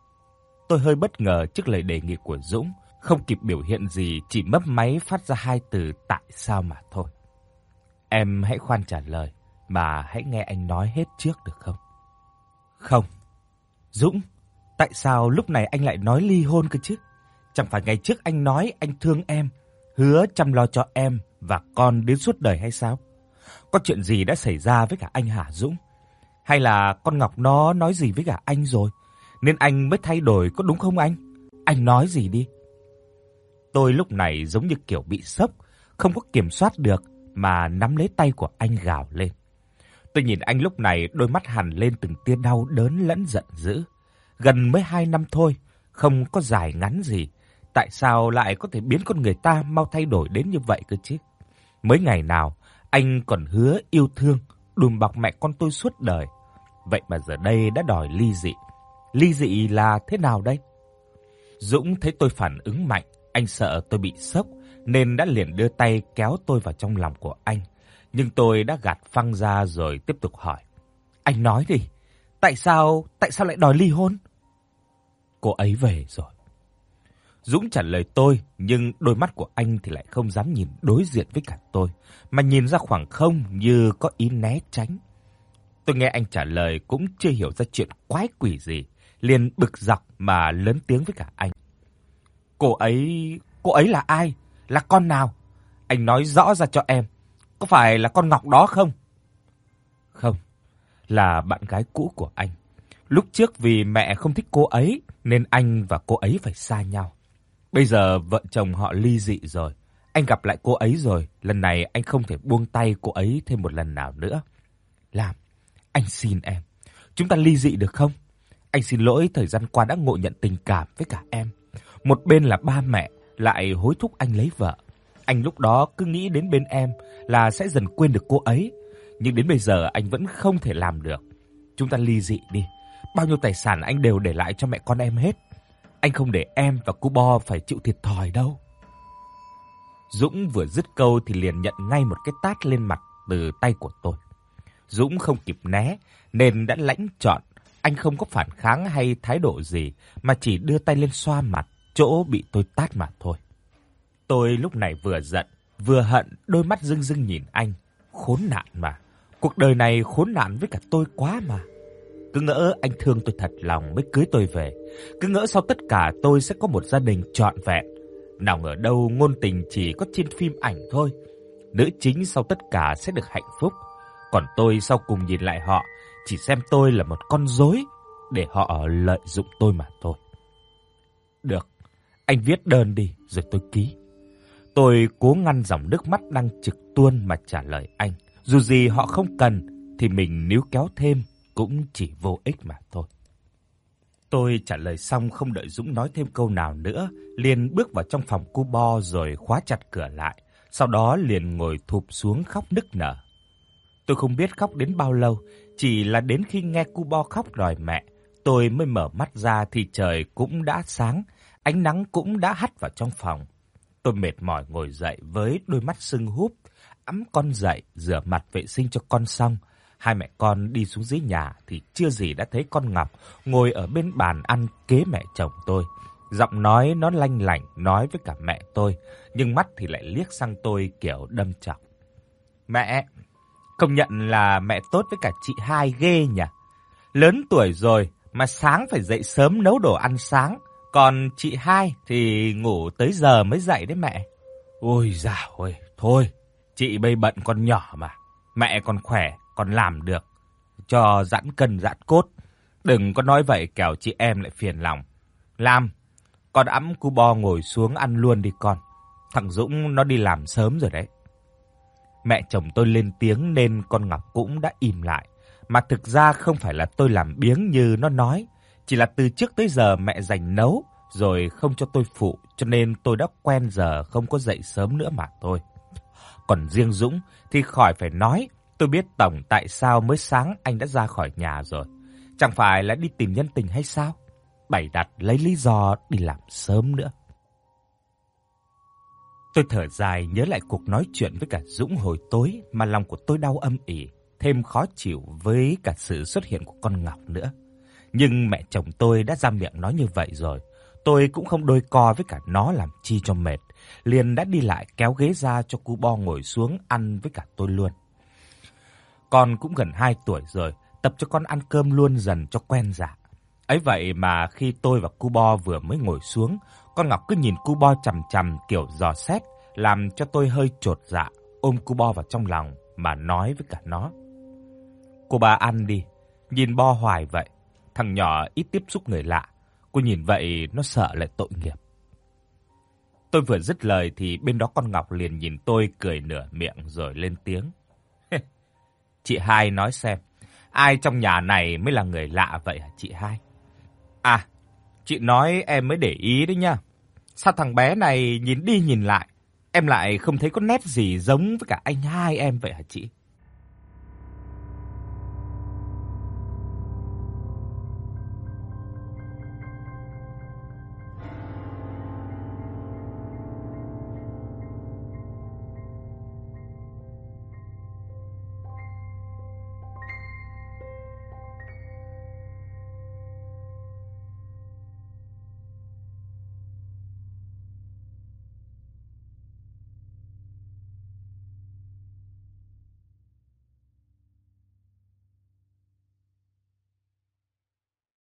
Tôi hơi bất ngờ trước lời đề nghị của Dũng, không kịp biểu hiện gì, chỉ mấp máy phát ra hai từ tại sao mà thôi. Em hãy khoan trả lời, mà hãy nghe anh nói hết trước được không? Không. Dũng, tại sao lúc này anh lại nói ly hôn cơ chứ? Chẳng phải ngày trước anh nói anh thương em, hứa chăm lo cho em và con đến suốt đời hay sao? Có chuyện gì đã xảy ra với cả anh hả Dũng? Hay là con Ngọc nó nói gì với cả anh rồi, nên anh mới thay đổi, có đúng không anh? Anh nói gì đi. Tôi lúc này giống như kiểu bị sốc, không có kiểm soát được, mà nắm lấy tay của anh gào lên. Tôi nhìn anh lúc này, đôi mắt hằn lên từng tia đau đớn lẫn giận dữ. Gần mới 2 năm thôi, không có dài ngắn gì, tại sao lại có thể biến con người ta mau thay đổi đến như vậy cơ chứ? Mới ngày nào anh còn hứa yêu thương, đùm bọc mẹ con tôi suốt đời, vậy mà giờ đây đã đòi ly dị. Ly dị là thế nào đây? Dũng thấy tôi phản ứng mạnh, anh sợ tôi bị sốc nên đã liền đưa tay kéo tôi vào trong lòng của anh. Nhưng tôi đã gạt phăng ra rồi tiếp tục hỏi. Anh nói đi, tại sao lại đòi ly hôn? Cô ấy về rồi. Dũng trả lời tôi, nhưng đôi mắt của anh thì lại không dám nhìn đối diện với cả tôi, mà nhìn ra khoảng không như có ý né tránh. Tôi nghe anh trả lời cũng chưa hiểu ra chuyện quái quỷ gì, liền bực dọc mà lớn tiếng với cả anh. Cô ấy là ai? Là con nào? Anh nói rõ ra cho em. Có phải là con Ngọc đó không? Không, là bạn gái cũ của anh. Lúc trước vì mẹ không thích cô ấy nên anh và cô ấy phải xa nhau. Bây giờ vợ chồng họ ly dị rồi. Anh gặp lại cô ấy rồi, lần này anh không thể buông tay cô ấy thêm một lần nào nữa. Lam, anh xin em, chúng ta ly dị được không? Anh xin lỗi thời gian qua đã ngộ nhận tình cảm với cả em. Một bên là ba mẹ lại hối thúc anh lấy vợ. Anh lúc đó cứ nghĩ đến bên em là sẽ dần quên được cô ấy, nhưng đến bây giờ anh vẫn không thể làm được. Chúng ta ly dị đi. Bao nhiêu tài sản anh đều để lại cho mẹ con em hết. Anh không để em và cô Bo phải chịu thiệt thòi đâu. Dũng vừa dứt câu thì liền nhận ngay một cái tát lên mặt từ tay của tôi. Dũng không kịp né nên đã lãnh trọn. Anh không có phản kháng hay thái độ gì, mà chỉ đưa tay lên xoa mặt chỗ bị tôi tát mà thôi. Tôi lúc này vừa giận, vừa hận, đôi mắt rưng rưng nhìn anh. khốn nạn mà. Cuộc đời này khốn nạn với cả tôi quá mà. Cứ ngỡ anh thương tôi thật lòng mới cưới tôi về. Cứ ngỡ sau tất cả tôi sẽ có một gia đình trọn vẹn. Nào ngờ đâu ngôn tình chỉ có trên phim ảnh thôi. Nữ chính sau tất cả sẽ được hạnh phúc. Còn tôi sau cùng nhìn lại họ, chỉ xem tôi là một con rối để họ lợi dụng tôi mà thôi. Được, anh viết đơn đi rồi tôi ký. Tôi cố ngăn dòng nước mắt đang trực tuôn mà trả lời anh. Dù gì họ không cần thì mình níu kéo thêm cũng chỉ vô ích mà thôi. Tôi trả lời xong không đợi Dũng nói thêm câu nào nữa, liền bước vào trong phòng cu bo rồi khóa chặt cửa lại. Sau đó liền ngồi thụp xuống khóc nức nở. Tôi không biết khóc đến bao lâu, chỉ là đến khi nghe cu bo khóc đòi mẹ, tôi mới mở mắt ra thì trời cũng đã sáng, ánh nắng cũng đã hắt vào trong phòng. Tôi mệt mỏi ngồi dậy với đôi mắt sưng húp, ẵm con dậy, rửa mặt vệ sinh cho con xong. Hai mẹ con đi xuống dưới nhà thì chưa gì đã thấy con Ngọc ngồi ở bên bàn ăn kế mẹ chồng tôi. Giọng nói nó lanh lảnh nói với cả mẹ tôi, nhưng mắt thì lại liếc sang tôi kiểu đâm chọc. Mẹ, công nhận là mẹ tốt với cả chị hai ghê nhỉ. Lớn tuổi rồi mà sáng phải dậy sớm nấu đồ ăn sáng, còn chị hai thì ngủ tới giờ mới dậy đấy mẹ. Ôi dào ơi, thôi, chị bây bận con nhỏ mà. Mẹ còn khỏe, còn làm được. Cho giãn cân giãn cốt. Đừng có nói vậy kẻo chị em lại phiền lòng. Lam, con ẵm cu bo ngồi xuống ăn luôn đi con. Thằng Dũng nó đi làm sớm rồi đấy. Mẹ chồng tôi lên tiếng nên con Ngọc cũng đã im lại. Mà thực ra không phải là tôi làm biếng như nó nói. Chỉ là từ trước tới giờ mẹ dành nấu rồi không cho tôi phụ, cho nên tôi đã quen giờ không có dậy sớm nữa mà thôi. Còn riêng Dũng thì khỏi phải nói. Tôi biết tổng tại sao mới sáng anh đã ra khỏi nhà rồi. Chẳng phải là đi tìm nhân tình hay sao? Bày đặt lấy lý do đi làm sớm nữa. Tôi thở dài nhớ lại cuộc nói chuyện với cả Dũng hồi tối mà lòng của tôi đau âm ỉ, thêm khó chịu với cả sự xuất hiện của con Ngọc nữa. Nhưng mẹ chồng tôi đã ra miệng nói như vậy rồi, tôi cũng không đôi co với cả nó làm chi cho mệt, liền đã đi lại kéo ghế ra cho cu bo ngồi xuống ăn với cả tôi luôn. Con cũng gần 2 tuổi rồi, tập cho con ăn cơm luôn dần cho quen dạ. Ấy vậy mà khi tôi và cu bo vừa mới ngồi xuống, con Ngọc cứ nhìn cu bo chằm chằm kiểu dò xét, làm cho tôi hơi chột dạ, ôm cu bo vào trong lòng mà nói với cả nó. Cô ba ăn đi, nhìn bo hoài vậy, thằng nhỏ ít tiếp xúc người lạ, cô nhìn vậy nó sợ lại tội nghiệp. Tôi vừa dứt lời thì bên đó con Ngọc liền nhìn tôi cười nửa miệng rồi lên tiếng. Chị hai nói xem, ai trong nhà này mới là người lạ vậy hả chị hai? À, chị nói em mới để ý đấy nha. Sao thằng bé này nhìn đi nhìn lại, em lại không thấy có nét gì giống với cả anh hai em vậy hả chị?